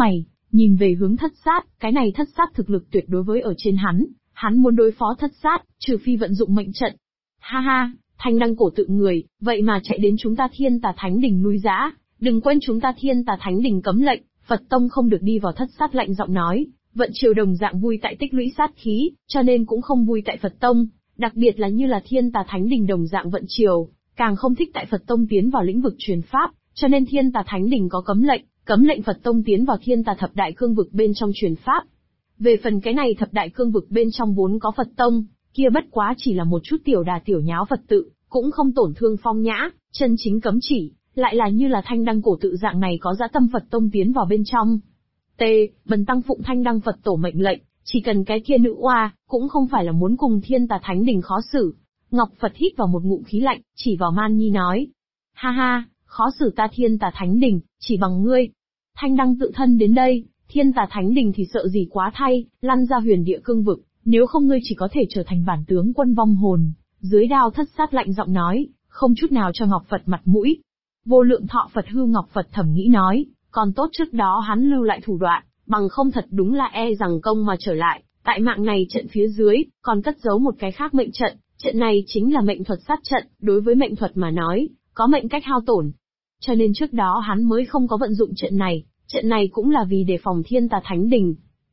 nhìn về hướng Thất Sát, cái này Thất Sát thực lực tuyệt đối với ở trên hắn muốn đối phó Thất Sát, trừ phi vận dụng mệnh trận. Ha ha, Thanh Đăng cổ tự người, vậy mà chạy đến chúng ta Thiên Tà Thánh Đình lui giã, đừng quên chúng ta Thiên Tà Thánh Đình cấm lệnh, Phật Tông không được đi vào. Thất Sát lạnh giọng nói, vận triều đồng dạng vui tại tích lũy sát khí, cho nên cũng không vui tại Phật Tông, đặc biệt là như là Thiên Tà Thánh Đình đồng dạng vận triều, càng không thích tại Phật Tông tiến vào lĩnh vực truyền pháp, cho nên Thiên Tà Thánh Đình có cấm lệnh Phật Tông tiến vào Thiên Tà thập đại cương vực bên trong truyền pháp. Về phần cái này thập đại cương vực bên trong vốn có Phật Tông, kia bất quá chỉ là một chút tiểu đà tiểu nháo Phật tự, cũng không tổn thương phong nhã, chân chính cấm chỉ, lại là như là Thanh Đăng cổ tự dạng này có dã tâm Phật Tông tiến vào bên trong. Bần tăng phụng Thanh Đăng Phật tổ mệnh lệnh, chỉ cần cái kia nữ oa, cũng không phải là muốn cùng Thiên Tà Thánh Đình khó xử. Ngọc Phật hít vào một ngụm khí lạnh, chỉ vào Man Nhi nói. Ha ha, khó xử ta Thiên Tà Thánh Đình, chỉ bằng ngươi. Thanh Đăng tự thân đến đây, Thiên Tà Thánh Đình thì sợ gì quá thay, lăn ra huyền địa cương vực, nếu không ngươi chỉ có thể trở thành bản tướng quân vong hồn. Dưới đao Thất Sát lạnh giọng nói, không chút nào cho Ngọc Phật mặt mũi. Vô Lượng Thọ Phật hư Ngọc Phật thầm nghĩ nói, còn tốt trước đó hắn lưu lại thủ đoạn, bằng không thật đúng là e rằng công mà trở lại. Tại mạng này trận phía dưới, còn cất giấu một cái khác mệnh trận, trận này chính là mệnh thuật sát trận, đối với mệnh thuật mà nói, có mệnh cách hao tổn. Cho nên trước đó hắn mới không có vận dụng trận này cũng là vì đề phòng Thiên Tà Thánh Đình.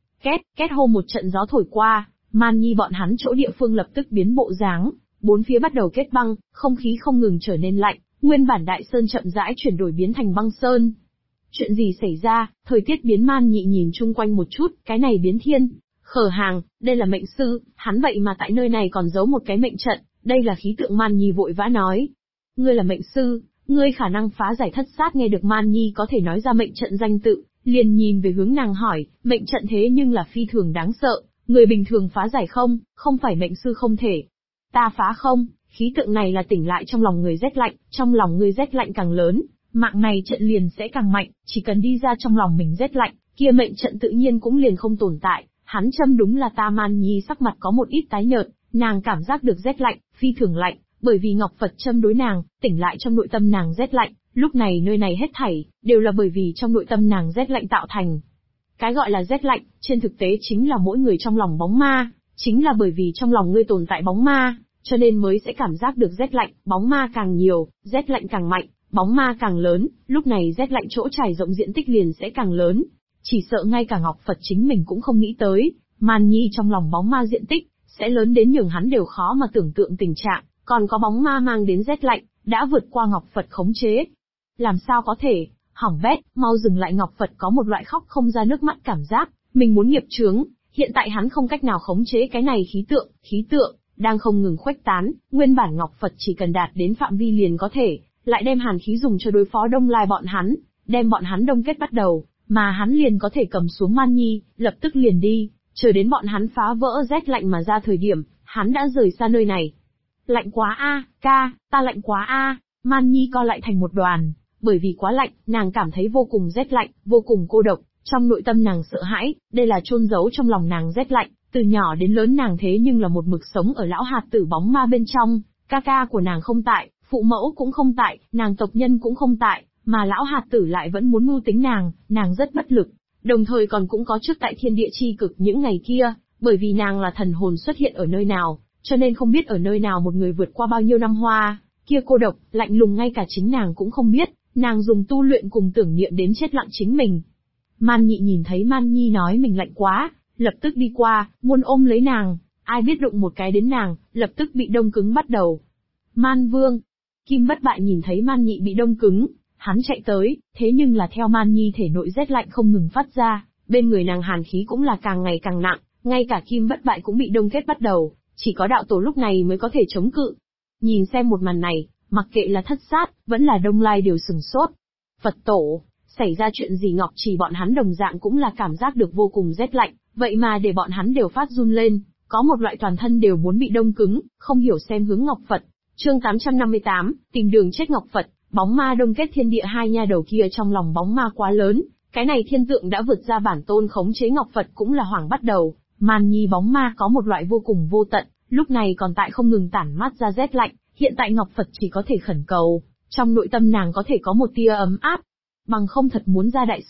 Két hô một trận gió thổi qua, Man Nhi bọn hắn chỗ địa phương lập tức biến bộ dáng, bốn phía bắt đầu kết băng, không khí không ngừng trở nên lạnh, nguyên bản đại sơn chậm rãi chuyển đổi biến thành băng sơn. Chuyện gì xảy ra? Thời tiết biến. Man Nhị nhìn chung quanh một chút, cái này biến thiên khở hàng, đây là mệnh sư, hắn vậy mà tại nơi này còn giấu một cái mệnh trận, đây là khí tượng. Man Nhi vội vã nói, ngươi là mệnh sư, ngươi khả năng phá giải. Thất Sát nghe được Man Nhi có thể nói ra mệnh trận danh tự, liền nhìn về hướng nàng hỏi, mệnh trận thế nhưng là phi thường đáng sợ, người bình thường phá giải không, không phải mệnh sư không thể. Ta phá không, khí tượng này là tỉnh lại trong lòng người rét lạnh, trong lòng người rét lạnh càng lớn, mạng này trận liền sẽ càng mạnh, chỉ cần đi ra trong lòng mình rét lạnh, kia mệnh trận tự nhiên cũng liền không tồn tại. Hắn châm đúng là ta. Man Nhi sắc mặt có một ít tái nhợt, nàng cảm giác được rét lạnh, phi thường lạnh, bởi vì Ngọc Phật châm đối nàng, tỉnh lại trong nội tâm nàng rét lạnh, lúc này nơi này hết thảy, đều là bởi vì trong nội tâm nàng rét lạnh tạo thành. Cái gọi là rét lạnh, trên thực tế chính là mỗi người trong lòng bóng ma, chính là bởi vì trong lòng ngươi tồn tại bóng ma, cho nên mới sẽ cảm giác được rét lạnh, bóng ma càng nhiều, rét lạnh càng mạnh, bóng ma càng lớn, lúc này rét lạnh chỗ trải rộng diện tích liền sẽ càng lớn. Chỉ sợ ngay cả Ngọc Phật chính mình cũng không nghĩ tới, Man Nhi trong lòng bóng ma diện tích sẽ lớn đến nhường hắn đều khó mà tưởng tượng tình trạng, còn có bóng ma mang đến rét lạnh, đã vượt qua Ngọc Phật khống chế. Làm sao có thể, hỏng bét, mau dừng lại. Ngọc Phật có một loại khóc không ra nước mắt cảm giác, mình muốn nghiệp chướng, hiện tại hắn không cách nào khống chế cái này khí tượng, đang không ngừng khuếch tán, nguyên bản Ngọc Phật chỉ cần đạt đến phạm vi liền có thể, lại đem hàn khí dùng cho đối phó Đông Lai bọn hắn, đem bọn hắn đông kết bắt đầu, mà hắn liền có thể cầm xuống Man Nhi, lập tức liền đi, chờ đến bọn hắn phá vỡ rét lạnh mà ra thời điểm, hắn đã rời xa nơi này. Lạnh quá a, ca, ta lạnh quá a. Man Nhi co lại thành một đoàn, bởi vì quá lạnh, nàng cảm thấy vô cùng rét lạnh, vô cùng cô độc, trong nội tâm nàng sợ hãi, đây là chôn giấu trong lòng nàng rét lạnh, từ nhỏ đến lớn nàng thế nhưng là một mực sống ở lão hạt tử bóng ma bên trong, ca ca của nàng không tại, phụ mẫu cũng không tại, nàng tộc nhân cũng không tại, mà lão hạt tử lại vẫn muốn mưu tính nàng rất bất lực, đồng thời còn cũng có trước tại thiên địa chi cực những ngày kia, bởi vì nàng là thần hồn xuất hiện ở nơi nào, cho nên không biết ở nơi nào một người vượt qua bao nhiêu năm hoa, kia cô độc, lạnh lùng ngay cả chính nàng cũng không biết, nàng dùng tu luyện cùng tưởng niệm đến chết lặng chính mình. Man Nhị nhìn thấy Man Nhi nói mình lạnh quá, lập tức đi qua, muốn ôm lấy nàng, ai biết đụng một cái đến nàng, lập tức bị đông cứng bắt đầu. Man Vương, Kim Bất Bại nhìn thấy Man Nhị bị đông cứng, hắn chạy tới, thế nhưng là theo Man Nhi thể nội rét lạnh không ngừng phát ra, bên người nàng hàn khí cũng là càng ngày càng nặng, ngay cả Kim Bất Bại cũng bị đông kết bắt đầu, chỉ có đạo tổ lúc này mới có thể chống cự. Nhìn xem một màn này, mặc kệ là Thất Sát, vẫn là Đông Lai đều sừng sốt. Phật tổ, xảy ra chuyện gì? Ngọc Chỉ bọn hắn đồng dạng cũng là cảm giác được vô cùng rét lạnh, vậy mà để bọn hắn đều phát run lên, có một loại toàn thân đều muốn bị đông cứng, không hiểu xem hướng Ngọc Phật. Chương 858, tìm đường chết. Ngọc Phật, bóng ma đông kết thiên địa. Hai nha đầu kia trong lòng bóng ma quá lớn, cái này thiên tượng đã vượt ra bản tôn khống chế. Ngọc Phật cũng là hoảng bắt đầu, Man Nhi bóng ma có một loại vô cùng vô tận, lúc này còn tại không ngừng tản mát ra rét lạnh, hiện tại Ngọc Phật chỉ có thể khẩn cầu, trong nội tâm nàng có thể có một tia ấm áp, bằng không thật muốn ra đại sự,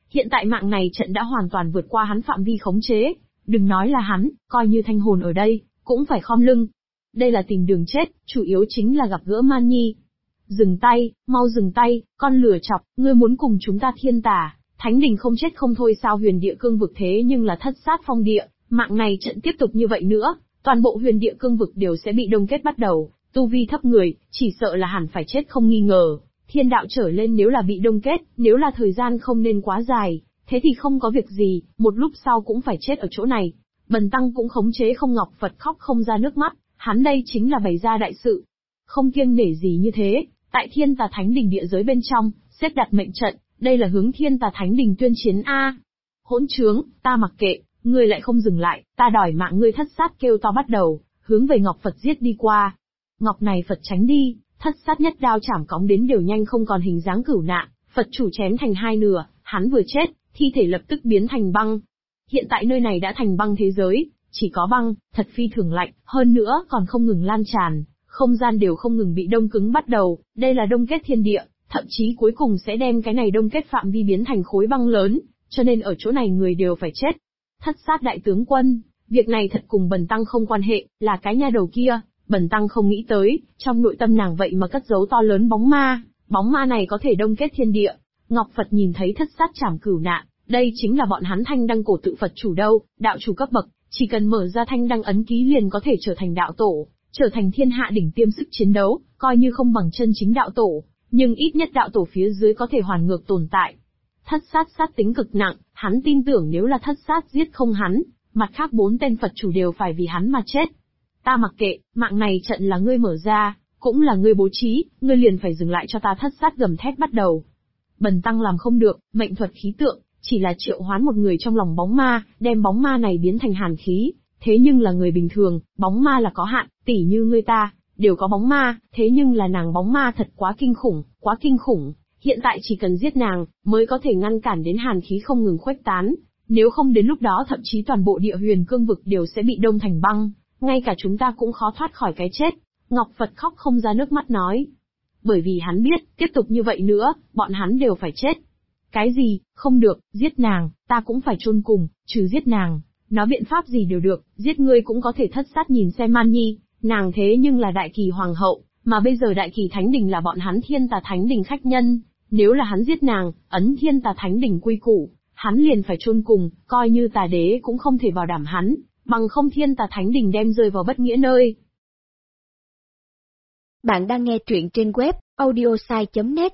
Hiện tại mạng này trận đã hoàn toàn vượt qua hắn phạm vi khống chế, đừng nói là hắn, coi như thanh hồn ở đây, cũng phải khom lưng. Đây là tìm đường chết, chủ yếu chính là gặp gỡ Man Nhi. Dừng tay, mau dừng tay, con lửa chọc, ngươi muốn cùng chúng ta thiên tà, thánh đình không chết không thôi sao? Huyền địa cương vực thế nhưng là thất sát phong địa, mạng này trận tiếp tục như vậy nữa, toàn bộ huyền địa cương vực đều sẽ bị đông kết bắt đầu, tu vi thấp người, chỉ sợ là hẳn phải chết không nghi ngờ. Thiên đạo trở lên nếu là bị đông kết, nếu là thời gian không nên quá dài, thế thì không có việc gì, một lúc sau cũng phải chết ở chỗ này. Bần tăng cũng khống chế không Ngọc Phật khóc không ra nước mắt, hắn đây chính là bày ra đại sự. Không kiêng nể gì như thế, tại thiên tà thánh đình địa giới bên trong, xếp đặt mệnh trận, đây là hướng thiên tà thánh đình tuyên chiến a. Hỗn trướng, ta mặc kệ, ngươi lại không dừng lại, ta đòi mạng ngươi. Thất sát kêu to bắt đầu, hướng về Ngọc Phật giết đi qua. Ngọc này Phật tránh đi, thất sát nhất đao chảm cóng đến đều nhanh không còn hình dáng cửu nạn, Phật chủ chém thành hai nửa, hắn vừa chết, thi thể lập tức biến thành băng. Hiện tại nơi này đã thành băng thế giới, chỉ có băng, thật phi thường lạnh, hơn nữa còn không ngừng lan tràn, không gian đều không ngừng bị đông cứng bắt đầu, đây là đông kết thiên địa, thậm chí cuối cùng sẽ đem cái này đông kết phạm vi biến thành khối băng lớn, cho nên ở chỗ này người đều phải chết. Thất sát đại tướng quân, việc này thật cùng bần tăng không quan hệ, là cái nha đầu kia, bần tăng không nghĩ tới, trong nội tâm nàng vậy mà cất giấu to lớn bóng ma này có thể đông kết thiên địa. Ngọc Phật nhìn thấy thất sát chảm cửu nạn, đây chính là bọn hắn thanh đăng cổ tự Phật chủ đâu, đạo chủ cấp bậc, chỉ cần mở ra thanh đăng ấn ký liền có thể trở thành đạo tổ, trở thành thiên hạ đỉnh tiêm sức chiến đấu, coi như không bằng chân chính đạo tổ, nhưng ít nhất đạo tổ phía dưới có thể hoàn ngược tồn tại. Thất sát sát tính cực nặng, hắn tin tưởng nếu là thất sát giết không hắn, mặt khác 4 tên Phật chủ đều phải vì hắn mà chết. Ta mặc kệ, mạng này trận là ngươi mở ra, cũng là ngươi bố trí, ngươi liền phải dừng lại cho ta. Thất sát gầm thét bắt đầu. Bần tăng làm không được, mệnh thuật khí tượng, chỉ là triệu hoán một người trong lòng bóng ma, đem bóng ma này biến thành hàn khí, thế nhưng là người bình thường, bóng ma là có hạn, tỉ như ngươi ta, đều có bóng ma, thế nhưng là nàng bóng ma thật quá kinh khủng, hiện tại chỉ cần giết nàng, mới có thể ngăn cản đến hàn khí không ngừng khuếch tán, nếu không đến lúc đó thậm chí toàn bộ địa huyền cương vực đều sẽ bị đông thành băng, ngay cả chúng ta cũng khó thoát khỏi cái chết. Ngọc Phật khóc không ra nước mắt nói. Bởi vì hắn biết, tiếp tục như vậy nữa, bọn hắn đều phải chết. Cái gì, không được, giết nàng, ta cũng phải chôn cùng, trừ giết nàng, nói biện pháp gì đều được, giết ngươi cũng có thể. Thất sát nhìn xem Man Nhi, nàng thế nhưng là đại kỳ hoàng hậu, mà bây giờ đại kỳ thánh đình là bọn hắn thiên tà thánh đình khách nhân, nếu là hắn giết nàng, ấn thiên tà thánh đình quy củ, hắn liền phải chôn cùng, coi như tà đế cũng không thể bảo đảm hắn, bằng không thiên tà thánh đình đem rơi vào bất nghĩa nơi. Bạn đang nghe truyện trên web audiosai.net.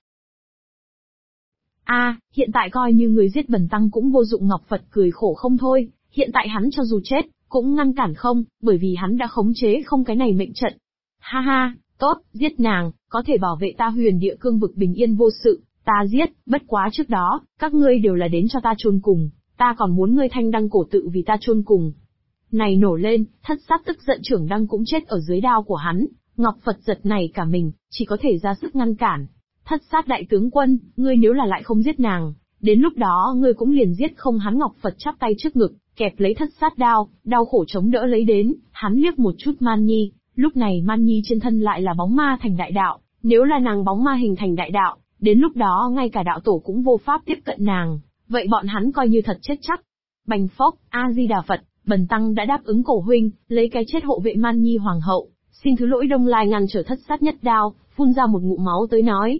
Hiện tại coi như người giết bần tăng cũng vô dụng. Ngọc Phật cười khổ không thôi, hiện tại hắn cho dù chết, cũng ngăn cản không, bởi vì hắn đã khống chế không cái này mệnh trận. Ha ha, tốt, giết nàng, có thể bảo vệ ta huyền địa cương vực bình yên vô sự, ta giết, bất quá trước đó, các ngươi đều là đến cho ta chôn cùng, ta còn muốn ngươi thanh đăng cổ tự vì ta chôn cùng. Này nổ lên, thất sát tức giận trưởng đăng cũng chết ở dưới đao của hắn, Ngọc Phật giật này cả mình, chỉ có thể ra sức ngăn cản. Thất sát đại tướng quân, ngươi nếu là lại không giết nàng, đến lúc đó ngươi cũng liền giết không hắn. Ngọc Phật chắp tay trước ngực, kẹp lấy thất sát đao, đau khổ chống đỡ lấy đến, hắn liếc một chút Man Nhi, lúc này Man Nhi trên thân lại là bóng ma thành đại đạo, nếu là nàng bóng ma hình thành đại đạo, đến lúc đó ngay cả đạo tổ cũng vô pháp tiếp cận nàng, vậy bọn hắn coi như thật chết chắc. Bành phốc, A-di-đà Phật, bần tăng đã đáp ứng cổ huynh, lấy cái chết hộ vệ Man Nhi hoàng hậu, xin thứ lỗi. Đông Lai ngăn trở thất sát nhất đao, phun ra một ngụm máu tới nói.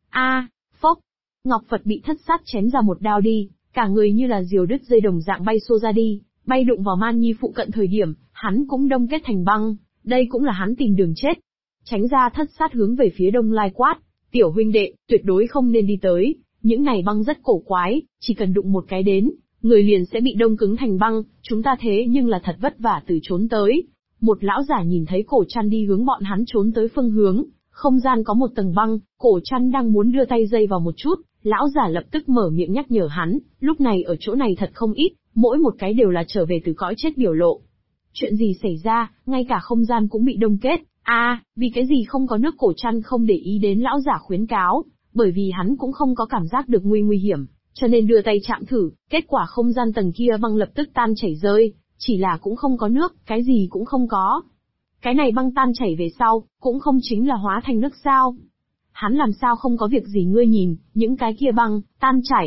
Phốc, Ngọc Phật bị thất sát chém ra một đao đi, cả người như là diều đứt dây đồng dạng bay xô ra đi, bay đụng vào Man Nhi phụ cận thời điểm, hắn cũng đông kết thành băng, đây cũng là hắn tìm đường chết. Tránh ra. Thất sát hướng về phía Đông Lai quát, tiểu huynh đệ, tuyệt đối không nên đi tới, những này băng rất cổ quái, chỉ cần đụng một cái đến, người liền sẽ bị đông cứng thành băng, chúng ta thế nhưng là thật vất vả từ trốn tới. Một lão giả nhìn thấy cổ trăn đi hướng bọn hắn trốn tới phương hướng, không gian có một tầng băng, cổ trăn đang muốn đưa tay dây vào một chút, lão giả lập tức mở miệng nhắc nhở hắn, lúc này ở chỗ này thật không ít, mỗi một cái đều là trở về từ cõi chết biểu lộ. Chuyện gì xảy ra, ngay cả không gian cũng bị đông kết, vì cái gì không có nước? Cổ trăn không để ý đến lão giả khuyến cáo, bởi vì hắn cũng không có cảm giác được nguy hiểm, cho nên đưa tay chạm thử, kết quả không gian tầng kia băng lập tức tan chảy rơi, chỉ là cũng không có nước, cái gì cũng không có. Cái này băng tan chảy về sau, cũng không chính là hóa thành nước sao? Hắn làm sao không có việc gì? Ngươi nhìn, những cái kia băng, tan chảy,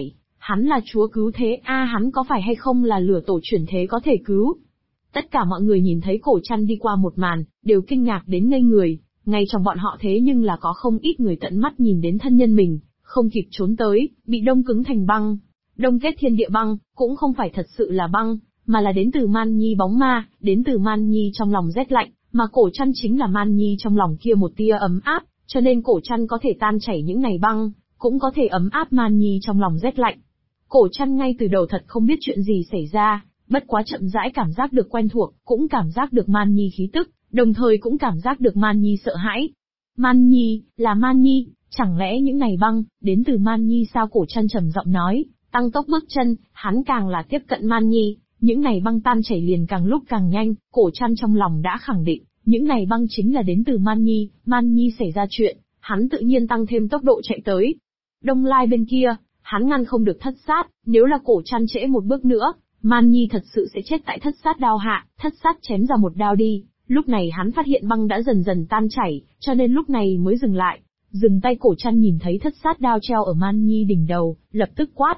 Hắn là chúa cứu thế hắn có phải hay không là lửa tổ chuyển thế có thể cứu? Tất cả mọi người nhìn thấy Cổ Trăn đi qua một màn, đều kinh ngạc đến ngây người, ngay trong bọn họ thế nhưng là có không ít người tận mắt nhìn đến thân nhân mình, không kịp trốn tới, bị đông cứng thành băng. Đông kết thiên địa băng, cũng không phải thật sự là băng, mà là đến từ Man Nhi bóng ma, đến từ Man Nhi trong lòng rét lạnh, mà Cổ Trăn chính là Man Nhi trong lòng kia một tia ấm áp, cho nên Cổ Trăn có thể tan chảy những này băng, cũng có thể ấm áp Man Nhi trong lòng rét lạnh. Cổ Trăn ngay từ đầu thật không biết chuyện gì xảy ra, bất quá chậm rãi cảm giác được quen thuộc, cũng cảm giác được Man Nhi khí tức, đồng thời cũng cảm giác được Man Nhi sợ hãi. Man Nhi, là Man Nhi, chẳng lẽ những này băng, đến từ Man Nhi sao? Cổ Trăn trầm giọng nói, tăng tốc bước chân, hắn càng là tiếp cận Man Nhi, những này băng tan chảy liền càng lúc càng nhanh, Cổ Trăn trong lòng đã khẳng định, những này băng chính là đến từ Man Nhi xảy ra chuyện, hắn tự nhiên tăng thêm tốc độ chạy tới. Đông Lai bên kia, hắn ngăn không được Thất Sát, nếu là Cổ Trăn trễ một bước nữa, Man Nhi thật sự sẽ chết tại Thất Sát đao hạ, Thất Sát chém ra một đao đi. Lúc này hắn phát hiện băng đã dần dần tan chảy, cho nên lúc này mới dừng lại. Dừng tay. Cổ Trăn nhìn thấy Thất Sát đao treo ở Man Nhi đỉnh đầu, lập tức quát.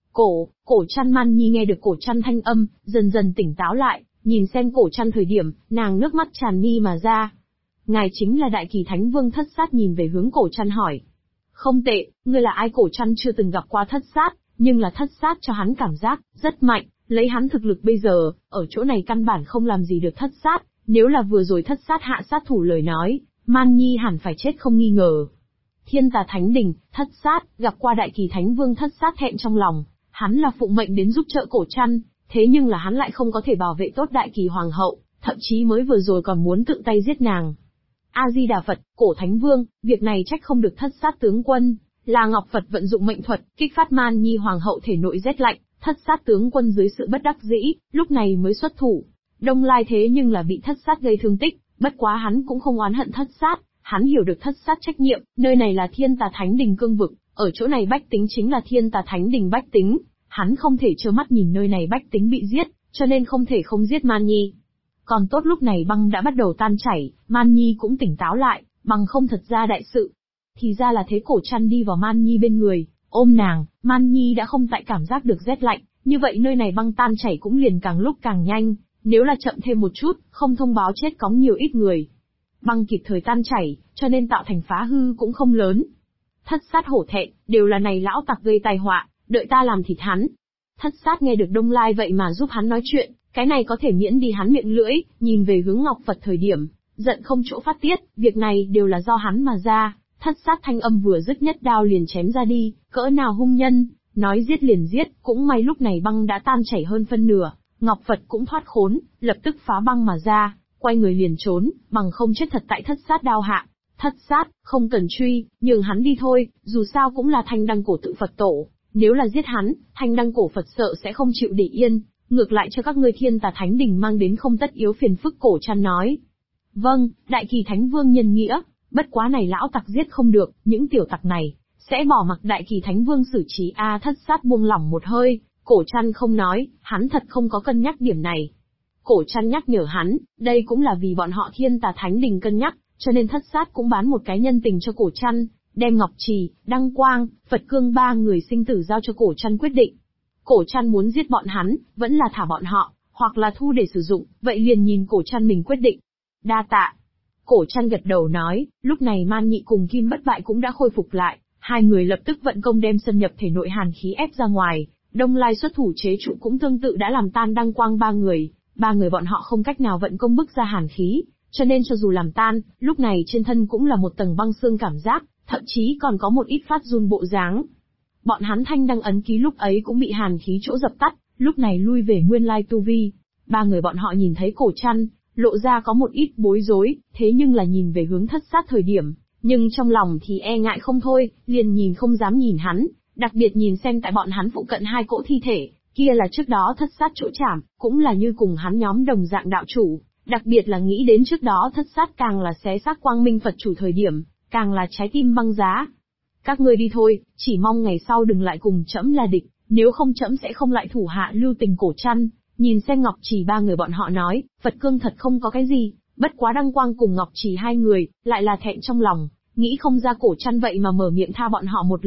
Cổ Trăn. Man Nhi nghe được Cổ Trăn thanh âm, dần dần tỉnh táo lại, nhìn xem Cổ Trăn thời điểm, nàng nước mắt tràn mi mà ra. Ngài chính là Đại Kỳ Thánh Vương. Thất Sát nhìn về hướng Cổ Trăn hỏi. Không tệ, ngươi là ai? Cổ Trăn chưa từng gặp qua Thất Sát, nhưng là Thất Sát cho hắn cảm giác rất mạnh, lấy hắn thực lực bây giờ, ở chỗ này căn bản không làm gì được Thất Sát, nếu là vừa rồi Thất Sát hạ sát thủ lời nói, Man Nhi hẳn phải chết không nghi ngờ. Thiên Tà Thánh Đình, Thất Sát, gặp qua Đại Kỳ Thánh Vương. Thất Sát thẹn trong lòng, hắn là phụng mệnh đến giúp trợ Cổ Trăn, thế nhưng là hắn lại không có thể bảo vệ tốt Đại Kỳ Hoàng hậu, thậm chí mới vừa rồi còn muốn tự tay giết nàng. A-di-đà Phật. Cổ Thánh Vương, việc này trách không được Thất Sát tướng quân, là Ngọc Phật vận dụng mệnh thuật, kích phát Man Nhi Hoàng hậu thể nội rét lạnh, Thất Sát tướng quân dưới sự bất đắc dĩ, lúc này mới xuất thủ. Đông Lai thế nhưng là bị Thất Sát gây thương tích, bất quá hắn cũng không oán hận Thất Sát, hắn hiểu được Thất Sát trách nhiệm, nơi này là Thiên Tà Thánh Đình cương vực, ở chỗ này bách tính chính là Thiên Tà Thánh Đình bách tính, hắn không thể trơ mắt nhìn nơi này bách tính bị giết, cho nên không thể không giết Man Nhi. Còn tốt lúc này băng đã bắt đầu tan chảy, Man Nhi cũng tỉnh táo lại, bằng không thật ra đại sự. Thì ra là thế. Cổ Trăn đi vào Man Nhi bên người, ôm nàng, Man Nhi đã không tại cảm giác được rét lạnh, như vậy nơi này băng tan chảy cũng liền càng lúc càng nhanh, nếu là chậm thêm một chút, không thông báo chết cóng nhiều ít người. Băng kịp thời tan chảy, cho nên tạo thành phá hư cũng không lớn. Thất Sát hổ thẹn, đều là này lão tặc gây tai họa, đợi ta làm thịt hắn. Thất Sát nghe được Đông Lai vậy mà giúp hắn nói chuyện, cái này có thể miễn đi hắn miệng lưỡi, nhìn về hướng Ngọc Phật thời điểm, giận không chỗ phát tiết, việc này đều là do hắn mà ra. Thất Sát thanh âm vừa dứt nhất đao liền chém ra đi, cỡ nào hung nhân, nói giết liền giết, cũng may lúc này băng đã tan chảy hơn phân nửa, Ngọc Phật cũng thoát khốn, lập tức phá băng mà ra, quay người liền trốn, bằng không chết thật tại Thất Sát đao hạ. Thất Sát, không cần truy, nhường hắn đi thôi, dù sao cũng là Thanh Đăng cổ tự Phật tổ, nếu là giết hắn, Thanh Đăng cổ Phật sợ sẽ không chịu để yên, ngược lại cho các ngươi Thiên Tà Thánh Đình mang đến không tất yếu phiền phức. Cổ Trăn nói. Vâng, Đại Kỳ Thánh Vương nhân nghĩa, bất quá này lão tặc giết không được, những tiểu tặc này, sẽ bỏ mặc Đại Kỳ Thánh Vương xử trí. Thất Sát buông lỏng một hơi, Cổ Trăn không nói, hắn thật không có cân nhắc điểm này. Cổ Trăn nhắc nhở hắn, đây cũng là vì bọn họ Thiên Tà Thánh Đình cân nhắc, cho nên Thất Sát cũng bán một cái nhân tình cho Cổ Trăn, đem Ngọc Trì, Đăng Quang, Phật Cương ba người sinh tử giao cho Cổ Trăn quyết định. Cổ Trăn muốn giết bọn hắn, vẫn là thả bọn họ, hoặc là thu để sử dụng, vậy liền nhìn Cổ Trăn mình quyết định. Đa tạ. Cổ Trăn gật đầu nói, lúc này Man Nhị cùng Kim Bất Bại cũng đã khôi phục lại, hai người lập tức vận công đem xâm nhập thể nội hàn khí ép ra ngoài. Đông Lai xuất thủ chế trụ cũng tương tự đã làm tan Đăng Quang ba người bọn họ không cách nào vận công bức ra hàn khí, cho nên cho dù làm tan, lúc này trên thân cũng là một tầng băng xương cảm giác, thậm chí còn có một ít phát run bộ dáng. Bọn hắn Thanh Đăng ấn ký lúc ấy cũng bị hàn khí chỗ dập tắt, lúc này lui về nguyên lai tu vi. Ba người bọn họ nhìn thấy Cổ Trăn, lộ ra có một ít bối rối, thế nhưng là nhìn về hướng Thất Sát thời điểm, nhưng trong lòng thì e ngại không thôi, liền nhìn không dám nhìn hắn, đặc biệt nhìn xem tại bọn hắn phụ cận hai cỗ thi thể, kia là trước đó Thất Sát chỗ chảm, cũng là như cùng hắn nhóm đồng dạng đạo chủ, đặc biệt là nghĩ đến trước đó Thất Sát càng là xé xác Quang Minh Phật chủ thời điểm, càng là trái tim băng giá. Các ngươi đi thôi, chỉ mong ngày sau đừng lại cùng trẫm là địch, nếu không trẫm sẽ không lại thủ hạ lưu tình. Cổ Trăn nhìn xem Ngọc Trì ba người bọn họ nói, Phật Cương thật không có cái gì, bất quá Đăng Quang cùng Ngọc Trì hai người, lại là thẹn trong lòng, nghĩ không ra Cổ Trăn vậy mà mở miệng tha bọn họ một lần,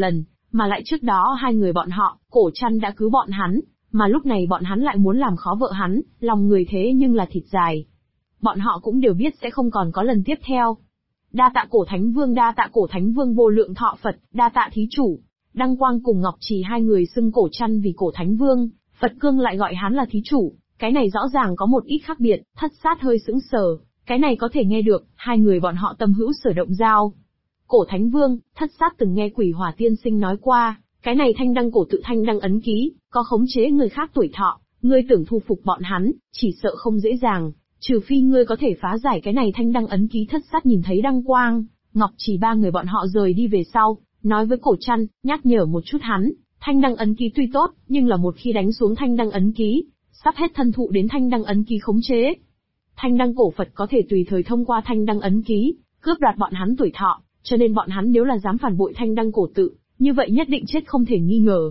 Mà lại trước đó hai người bọn họ, Cổ Trăn đã cứu bọn hắn, mà lúc này bọn hắn lại muốn làm khó vợ hắn, lòng người thế nhưng là thịt dài. Bọn họ cũng đều biết sẽ không còn có lần tiếp theo. Đa tạ Cổ Thánh Vương, đa tạ Cổ Thánh Vương vô lượng thọ Phật, đa tạ thí chủ. Đăng Quang cùng Ngọc Trì hai người xưng Cổ Trăn vì Cổ Thánh Vương, Phật Cương lại gọi hắn là thí chủ, cái này rõ ràng có một ít khác biệt. Thất Sát hơi sững sờ, cái này có thể nghe được, hai người bọn họ tâm hữu sở động giao. Cổ Thánh Vương, Thất Sát từng nghe Quỷ Hỏa Tiên Sinh nói qua, cái này thanh đăng cổ tự thanh đăng ấn ký, có khống chế người khác tuổi thọ, ngươi tưởng thu phục bọn hắn, chỉ sợ không dễ dàng, trừ phi ngươi có thể phá giải cái này thanh đăng ấn ký. Thất Sát nhìn thấy Đăng Quang, Ngọc Trì ba người bọn họ rời đi về sau, nói với Cổ Trăn, nhắc nhở một chút hắn, thanh đăng ấn ký tuy tốt, nhưng là một khi đánh xuống thanh đăng ấn ký, sắp hết thân thụ đến thanh đăng ấn ký khống chế. Thanh đăng cổ Phật có thể tùy thời thông qua thanh đăng ấn ký, cướp đoạt bọn hắn tuổi thọ, cho nên bọn hắn nếu là dám phản bội thanh đăng cổ tự, như vậy nhất định chết không thể nghi ngờ.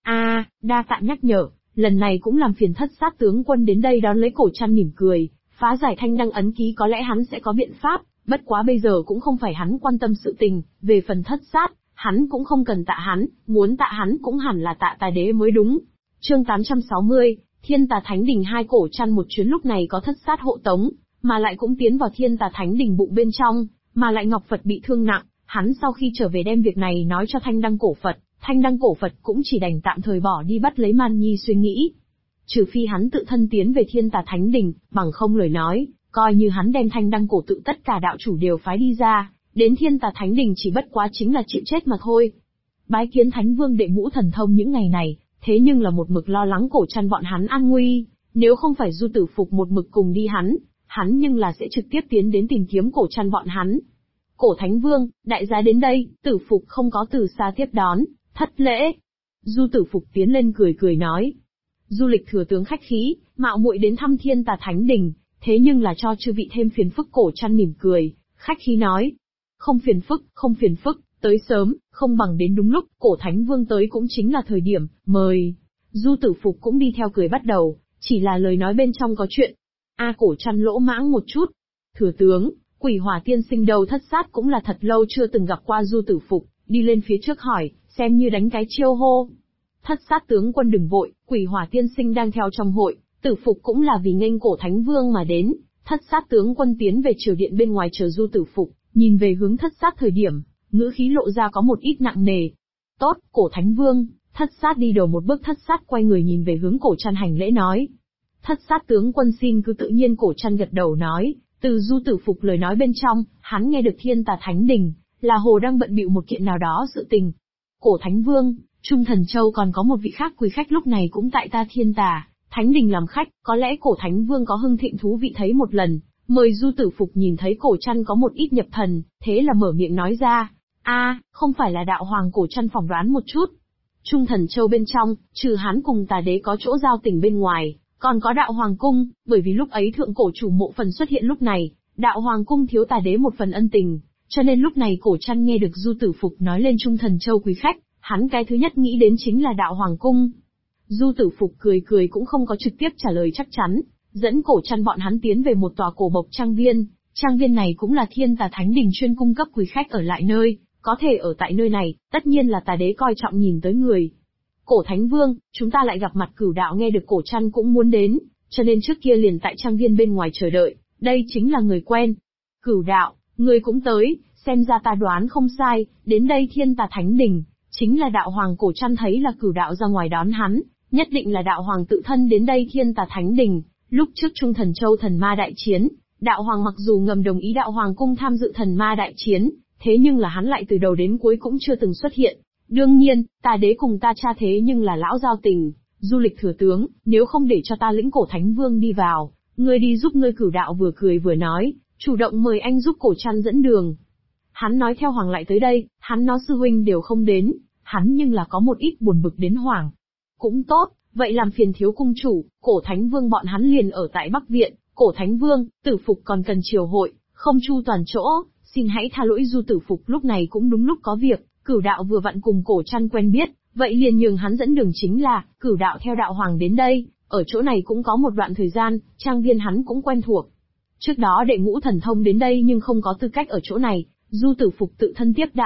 Đa tạ nhắc nhở, lần này cũng làm phiền Thất Sát tướng quân đến đây đón lấy. Cổ Trăn mỉm cười, phá giải thanh đăng ấn ký có lẽ hắn sẽ có biện pháp, bất quá bây giờ cũng không phải hắn quan tâm sự tình, về phần Thất Sát, hắn cũng không cần tạ hắn, muốn tạ hắn cũng hẳn là tạ Tà Đế mới đúng. Chương 860, Thiên Tà Thánh Đình. Hai Cổ Trăn một chuyến lúc này có Thất Sát hộ tống, mà lại cũng tiến vào Thiên Tà Thánh Đình bụng bên trong, mà lại Ngọc Phật bị thương nặng, hắn sau khi trở về đem việc này nói cho Thanh Đăng cổ Phật, Thanh Đăng cổ Phật cũng chỉ đành tạm thời bỏ đi bắt lấy Man Nhi suy nghĩ. Trừ phi hắn tự thân tiến về Thiên Tà Thánh Đình, bằng không lời nói, coi như hắn đem Thanh Đăng cổ tự tất cả đạo chủ đều phái đi ra, đến Thiên Tà Thánh Đình chỉ bất quá chính là chịu chết mà thôi. Bái kiến Thánh Vương đệ ngũ thần thông những ngày này, thế nhưng là một mực lo lắng Cổ Trăn bọn hắn an nguy, nếu không phải Du Tử Phục một mực cùng đi hắn nhưng là sẽ trực tiếp tiến đến tìm kiếm Cổ Trăn bọn hắn. Cổ Thánh Vương, đại giá đến đây. Tử Phục không có từ xa tiếp đón, thất lễ. Du Tử Phục tiến lên cười cười nói. Du Lịch thừa tướng khách khí, mạo muội đến thăm Thiên Tà Thánh Đình, thế nhưng là cho chư vị thêm phiền phức. Cổ Trăn mỉm cười, khách khí nói. Không phiền phức, tới sớm, không bằng đến đúng lúc. Cổ Thánh Vương tới cũng chính là thời điểm, mời. Du Tử Phục cũng đi theo cười bắt đầu, chỉ là lời nói bên trong có chuyện. Cổ Trăn lỗ mãng một chút. Thừa tướng, Quỷ Hỏa Tiên Sinh đầu Thất Sát cũng là thật lâu chưa từng gặp qua Du Tử Phục, đi lên phía trước hỏi, xem như đánh cái chiêu hô. Thất Sát tướng quân đừng vội, Quỷ Hỏa Tiên Sinh đang theo trong hội, Tử Phục cũng là vì nghênh Cổ Thánh Vương mà đến. Thất Sát tướng quân tiến về triều điện bên ngoài chờ Du Tử Phục, nhìn về hướng Thất Sát thời điểm, ngữ khí lộ ra có một ít nặng nề. Tốt, Cổ Thánh Vương. Thất Sát đi đầu một bước. Thất Sát quay người nhìn về hướng Cổ Trăn hành lễ nói. Thất Sát tướng quân xin cứ tự nhiên. Cổ Trăn gật đầu nói, từ Du Tử Phục lời nói bên trong, hắn nghe được Thiên Tà Thánh Đình là hồ đang bận bịu một kiện nào đó sự tình. Cổ Thánh Vương, Trung Thần Châu còn có một vị khác quý khách lúc này cũng tại ta Thiên Tà Thánh Đình làm khách, có lẽ Cổ Thánh Vương có hưng thịnh thú vị thấy một lần, mời Du Tử Phục. Nhìn thấy Cổ Trăn có một ít nhập thần, thế là mở miệng nói ra, không phải là đạo hoàng. Cổ Trăn phỏng đoán một chút. Trung Thần Châu bên trong, trừ hắn cùng Tà Đế có chỗ giao tình bên ngoài, còn có đạo hoàng cung, bởi vì lúc ấy thượng cổ chủ mộ phần xuất hiện lúc này, đạo hoàng cung thiếu Tà Đế một phần ân tình, cho nên lúc này Cổ Trăn nghe được Du Tử Phục nói lên Trung Thần Châu quý khách, hắn cái thứ nhất nghĩ đến chính là đạo hoàng cung. Du Tử Phục cười cười cũng không có trực tiếp trả lời chắc chắn, dẫn Cổ Trăn bọn hắn tiến về một tòa cổ bộc trang viên. Trang viên này cũng là Thiên Tà Thánh Đình chuyên cung cấp quý khách ở lại nơi, có thể ở tại nơi này, tất nhiên là Tà Đế coi trọng nhìn tới người. Cổ Thánh Vương, chúng ta lại gặp mặt. Cửu đạo nghe được Cổ Trăn cũng muốn đến, cho nên trước kia liền tại trang viên bên ngoài chờ đợi, đây chính là người quen. Cửu đạo, người cũng tới, xem ra ta đoán không sai, đến đây Thiên Tà Thánh Đình, chính là đạo hoàng. Cổ Trăn thấy là Cửu đạo ra ngoài đón hắn, nhất định là đạo hoàng tự thân đến đây Thiên Tà Thánh Đình. Lúc trước Trung Thần Châu thần ma đại chiến, đạo hoàng mặc dù ngầm đồng ý đạo hoàng cung tham dự thần ma đại chiến, thế nhưng là hắn lại từ đầu đến cuối cũng chưa từng xuất hiện. Đương nhiên, Tà Đế cùng ta cha thế nhưng là lão giao tình. Du Lịch thừa tướng, nếu không để cho ta lĩnh Cổ Thánh Vương đi vào, ngươi đi giúp ngươi. Cửu đạo vừa cười vừa nói, chủ động mời anh giúp Cổ Trăn dẫn đường. Hắn nói theo hoàng lại tới đây, hắn nói sư huynh đều không đến, hắn nhưng là có một ít buồn bực đến hoàng. Cũng tốt, vậy làm phiền thiếu cung chủ, Cổ Thánh Vương bọn hắn liền ở tại Bắc Viện. Cổ Thánh Vương, Tử Phục còn cần triều hội, không chu toàn chỗ, xin hãy tha lỗi. Du Tử Phục lúc này cũng đúng lúc có việc, Cửu đạo vừa vặn cùng Cổ Trăn quen biết, vậy liền nhường hắn dẫn đường. Chính là, Cửu đạo theo đạo hoàng đến đây, ở chỗ này cũng có một đoạn thời gian, trang viên hắn cũng quen thuộc. Trước đó đệ ngũ thần thông đến đây nhưng không có tư cách ở chỗ này, Du Tử Phục tự thân tiếp đãi,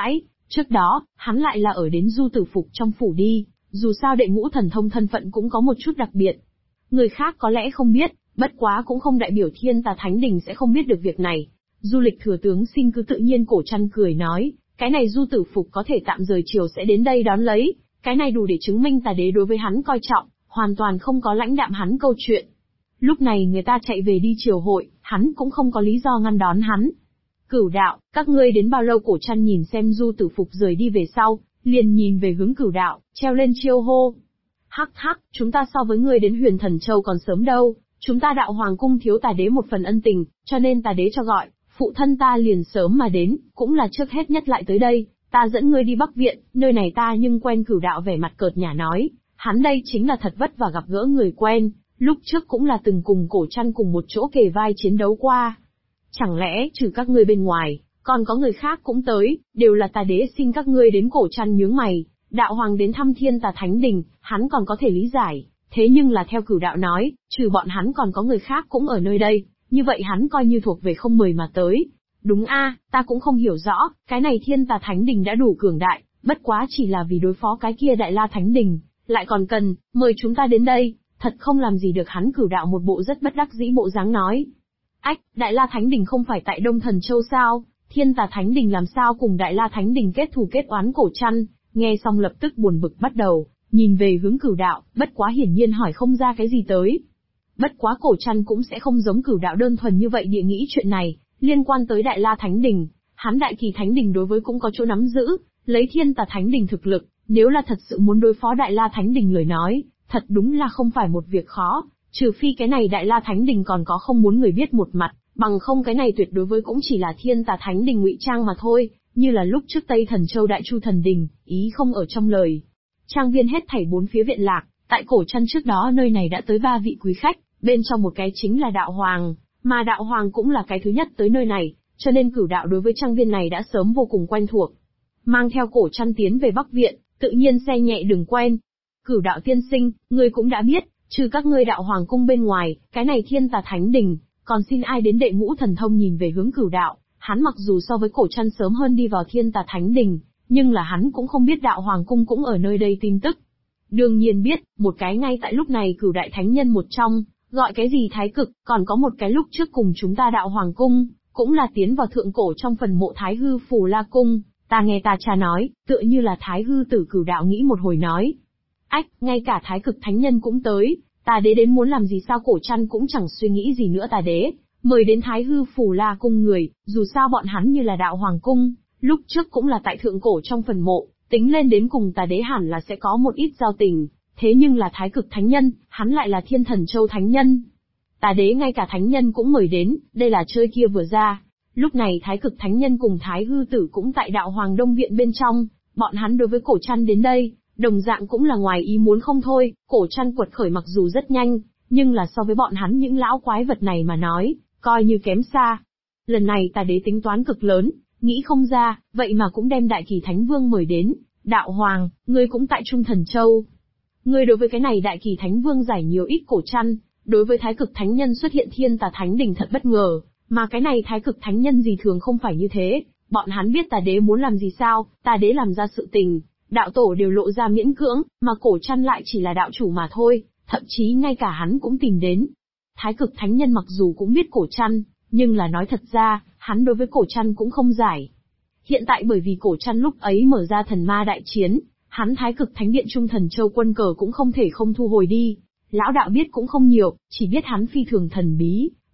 Trước đó, hắn lại là ở đến Du Tử Phục trong phủ đi, dù sao đệ ngũ thần thông thân phận cũng có một chút đặc biệt. Người khác có lẽ không biết, bất quá cũng không đại biểu Thiên Tà Thánh Đình sẽ không biết được việc này. Du Lịch thừa tướng xin cứ tự nhiên. Cổ Trăn cười nói, cái này Du Tử Phục có thể tạm rời chiều sẽ đến đây đón lấy, cái này đủ để chứng minh Tà Đế đối với hắn coi trọng, hoàn toàn không có lãnh đạm hắn câu chuyện. Lúc này người ta chạy về đi triều hội, hắn cũng không có lý do ngăn đón hắn. Cửu đạo, các ngươi đến bao lâu? Cổ Trăn nhìn xem Du Tử Phục rời đi về sau, liền nhìn về hướng Cửu đạo, treo lên chiêu hô. Hắc hắc, chúng ta so với ngươi đến Huyền Thần Châu còn sớm đâu, chúng ta Đạo Hoàng cung thiếu Tà Đế một phần ân tình, cho nên Tà Đế cho gọi, phụ thân ta liền sớm mà đến, cũng là trước hết nhất lại tới đây, ta dẫn ngươi đi Bắc Viện, nơi này ta nhưng quen. Cửu đạo vẻ mặt cợt nhả nói, hắn đây chính là thật vất vả gặp gỡ người quen, lúc trước cũng là từng cùng Cổ Trăn cùng một chỗ kề vai chiến đấu qua. Chẳng lẽ trừ các ngươi bên ngoài, còn có người khác cũng tới, đều là Tà Đế xin các ngươi đến. Cổ Trăn nhướng mày, Đạo Hoàng đến thăm Thiên Tà Thánh Đình, hắn còn có thể lý giải, thế nhưng là theo Cửu đạo nói, trừ bọn hắn còn có người khác cũng ở nơi đây, như vậy hắn coi như thuộc về không mời mà tới. Đúng a, ta cũng không hiểu rõ, cái này Thiên Tà Thánh Đình đã đủ cường đại, bất quá chỉ là vì đối phó cái kia Đại La Thánh Đình, lại còn cần mời chúng ta đến đây, thật không làm gì được hắn. Cửu đạo một bộ rất bất đắc dĩ bộ dáng nói. Ách, Đại La Thánh Đình không phải tại Đông Thần Châu sao, Thiên Tà Thánh Đình làm sao cùng Đại La Thánh Đình kết thù kết oán? Cổ Trăn nghe xong lập tức buồn bực bắt đầu, nhìn về hướng Cửu đạo, bất quá hiển nhiên hỏi không ra cái gì tới. Bất quá Cổ Trăn cũng sẽ không giống Cửu đạo đơn thuần như vậy địa nghĩ chuyện này, liên quan tới Đại La Thánh Đình, hắn Đại Kỳ Thánh Đình đối với cũng có chỗ nắm giữ, lấy Thiên Tà Thánh Đình thực lực, nếu là thật sự muốn đối phó Đại La Thánh Đình lời nói, thật đúng là không phải một việc khó, trừ phi cái này Đại La Thánh Đình còn có không muốn người biết một mặt, bằng không cái này tuyệt đối với cũng chỉ là Thiên Tà Thánh Đình ngụy trang mà thôi, như là lúc trước Tây Thần Châu Đại Chu Thần Đình, ý không ở trong lời. Trang viên hết thảy bốn phía viện lạc, tại Cổ Trăn trước đó nơi này đã tới 3 vị quý khách, bên trong một cái chính là Đạo Hoàng, mà Đạo Hoàng cũng là cái thứ nhất tới nơi này, cho nên Cửu đạo đối với trang viên này đã sớm vô cùng quen thuộc. Mang theo Cổ Trăn tiến về Bắc Viện, tự nhiên xe nhẹ đường quen. Cửu đạo tiên sinh, ngươi cũng đã biết, trừ các ngươi Đạo Hoàng cung bên ngoài, cái này Thiên Tà Thánh Đình, còn xin ai đến đệ ngũ thần thông? Nhìn về hướng Cửu đạo, hắn mặc dù so với Cổ Trăn sớm hơn đi vào Thiên Tà Thánh Đình, nhưng là hắn cũng không biết Đạo Hoàng cung cũng ở nơi đây tin tức. Đương nhiên biết, một cái ngay tại lúc này Cửu đại thánh nhân một trong, gọi cái gì Thái Cực, còn có một cái lúc trước cùng chúng ta Đạo Hoàng cung, cũng là tiến vào thượng cổ trong phần mộ Thái Hư Phù La cung, ta nghe ta cha nói, tựa như là Thái Hư tử. Cửu đạo nghĩ một hồi nói. Ách, ngay cả Thái Cực thánh nhân cũng tới, Tà Đế đến muốn làm gì sao? Cổ Trăn cũng chẳng suy nghĩ gì nữa. Tà Đế mời đến Thái Hư Phù La cung người, dù sao bọn hắn như là Đạo Hoàng cung, lúc trước cũng là tại thượng cổ trong phần mộ, tính lên đến cùng Tà Đế hẳn là sẽ có một ít giao tình, thế nhưng là Thái Cực thánh nhân, hắn lại là Thiên Thần Châu thánh nhân. Tà Đế ngay cả thánh nhân cũng mời đến, đây là chơi kia vừa ra. Lúc này Thái Cực thánh nhân cùng Thái Hư tử cũng tại Đạo Hoàng Đông viện bên trong, bọn hắn đối với Cổ Trăn đến đây, đồng dạng cũng là ngoài ý muốn không thôi. Cổ Trăn quật khởi mặc dù rất nhanh, nhưng là so với bọn hắn những lão quái vật này mà nói, coi như kém xa. Lần này Tà Đế tính toán cực lớn, nghĩ không ra, vậy mà cũng đem Đại Kỳ Thánh Vương mời đến. Đạo Hoàng, ngươi cũng tại Trung Thần Châu. Ngươi đối với cái này Đại Kỳ Thánh Vương giải nhiều ít? Cổ Trăn đối với Thái Cực thánh nhân xuất hiện Thiên Tà Thánh Đình thật bất ngờ, mà cái này Thái Cực thánh nhân gì thường không phải như thế, bọn hắn biết Tà Đế muốn làm gì sao? Tà Đế làm ra sự tình, đạo tổ đều lộ ra miễn cưỡng, mà Cổ Trăn lại chỉ là đạo chủ mà thôi, thậm chí ngay cả hắn cũng tìm đến. Thái Cực thánh nhân mặc dù cũng biết Cổ Trăn, nhưng là nói thật ra, hắn đối với Cổ Trăn cũng không giải. Hiện tại bởi vì Cổ Trăn lúc ấy mở ra thần ma đại chiến, hắn Thái Cực Thánh Điện Trung Thần Châu quân cờ cũng không thể không thu hồi đi. Lão đạo biết cũng không nhiều, chỉ biết hắn phi thường thần bí,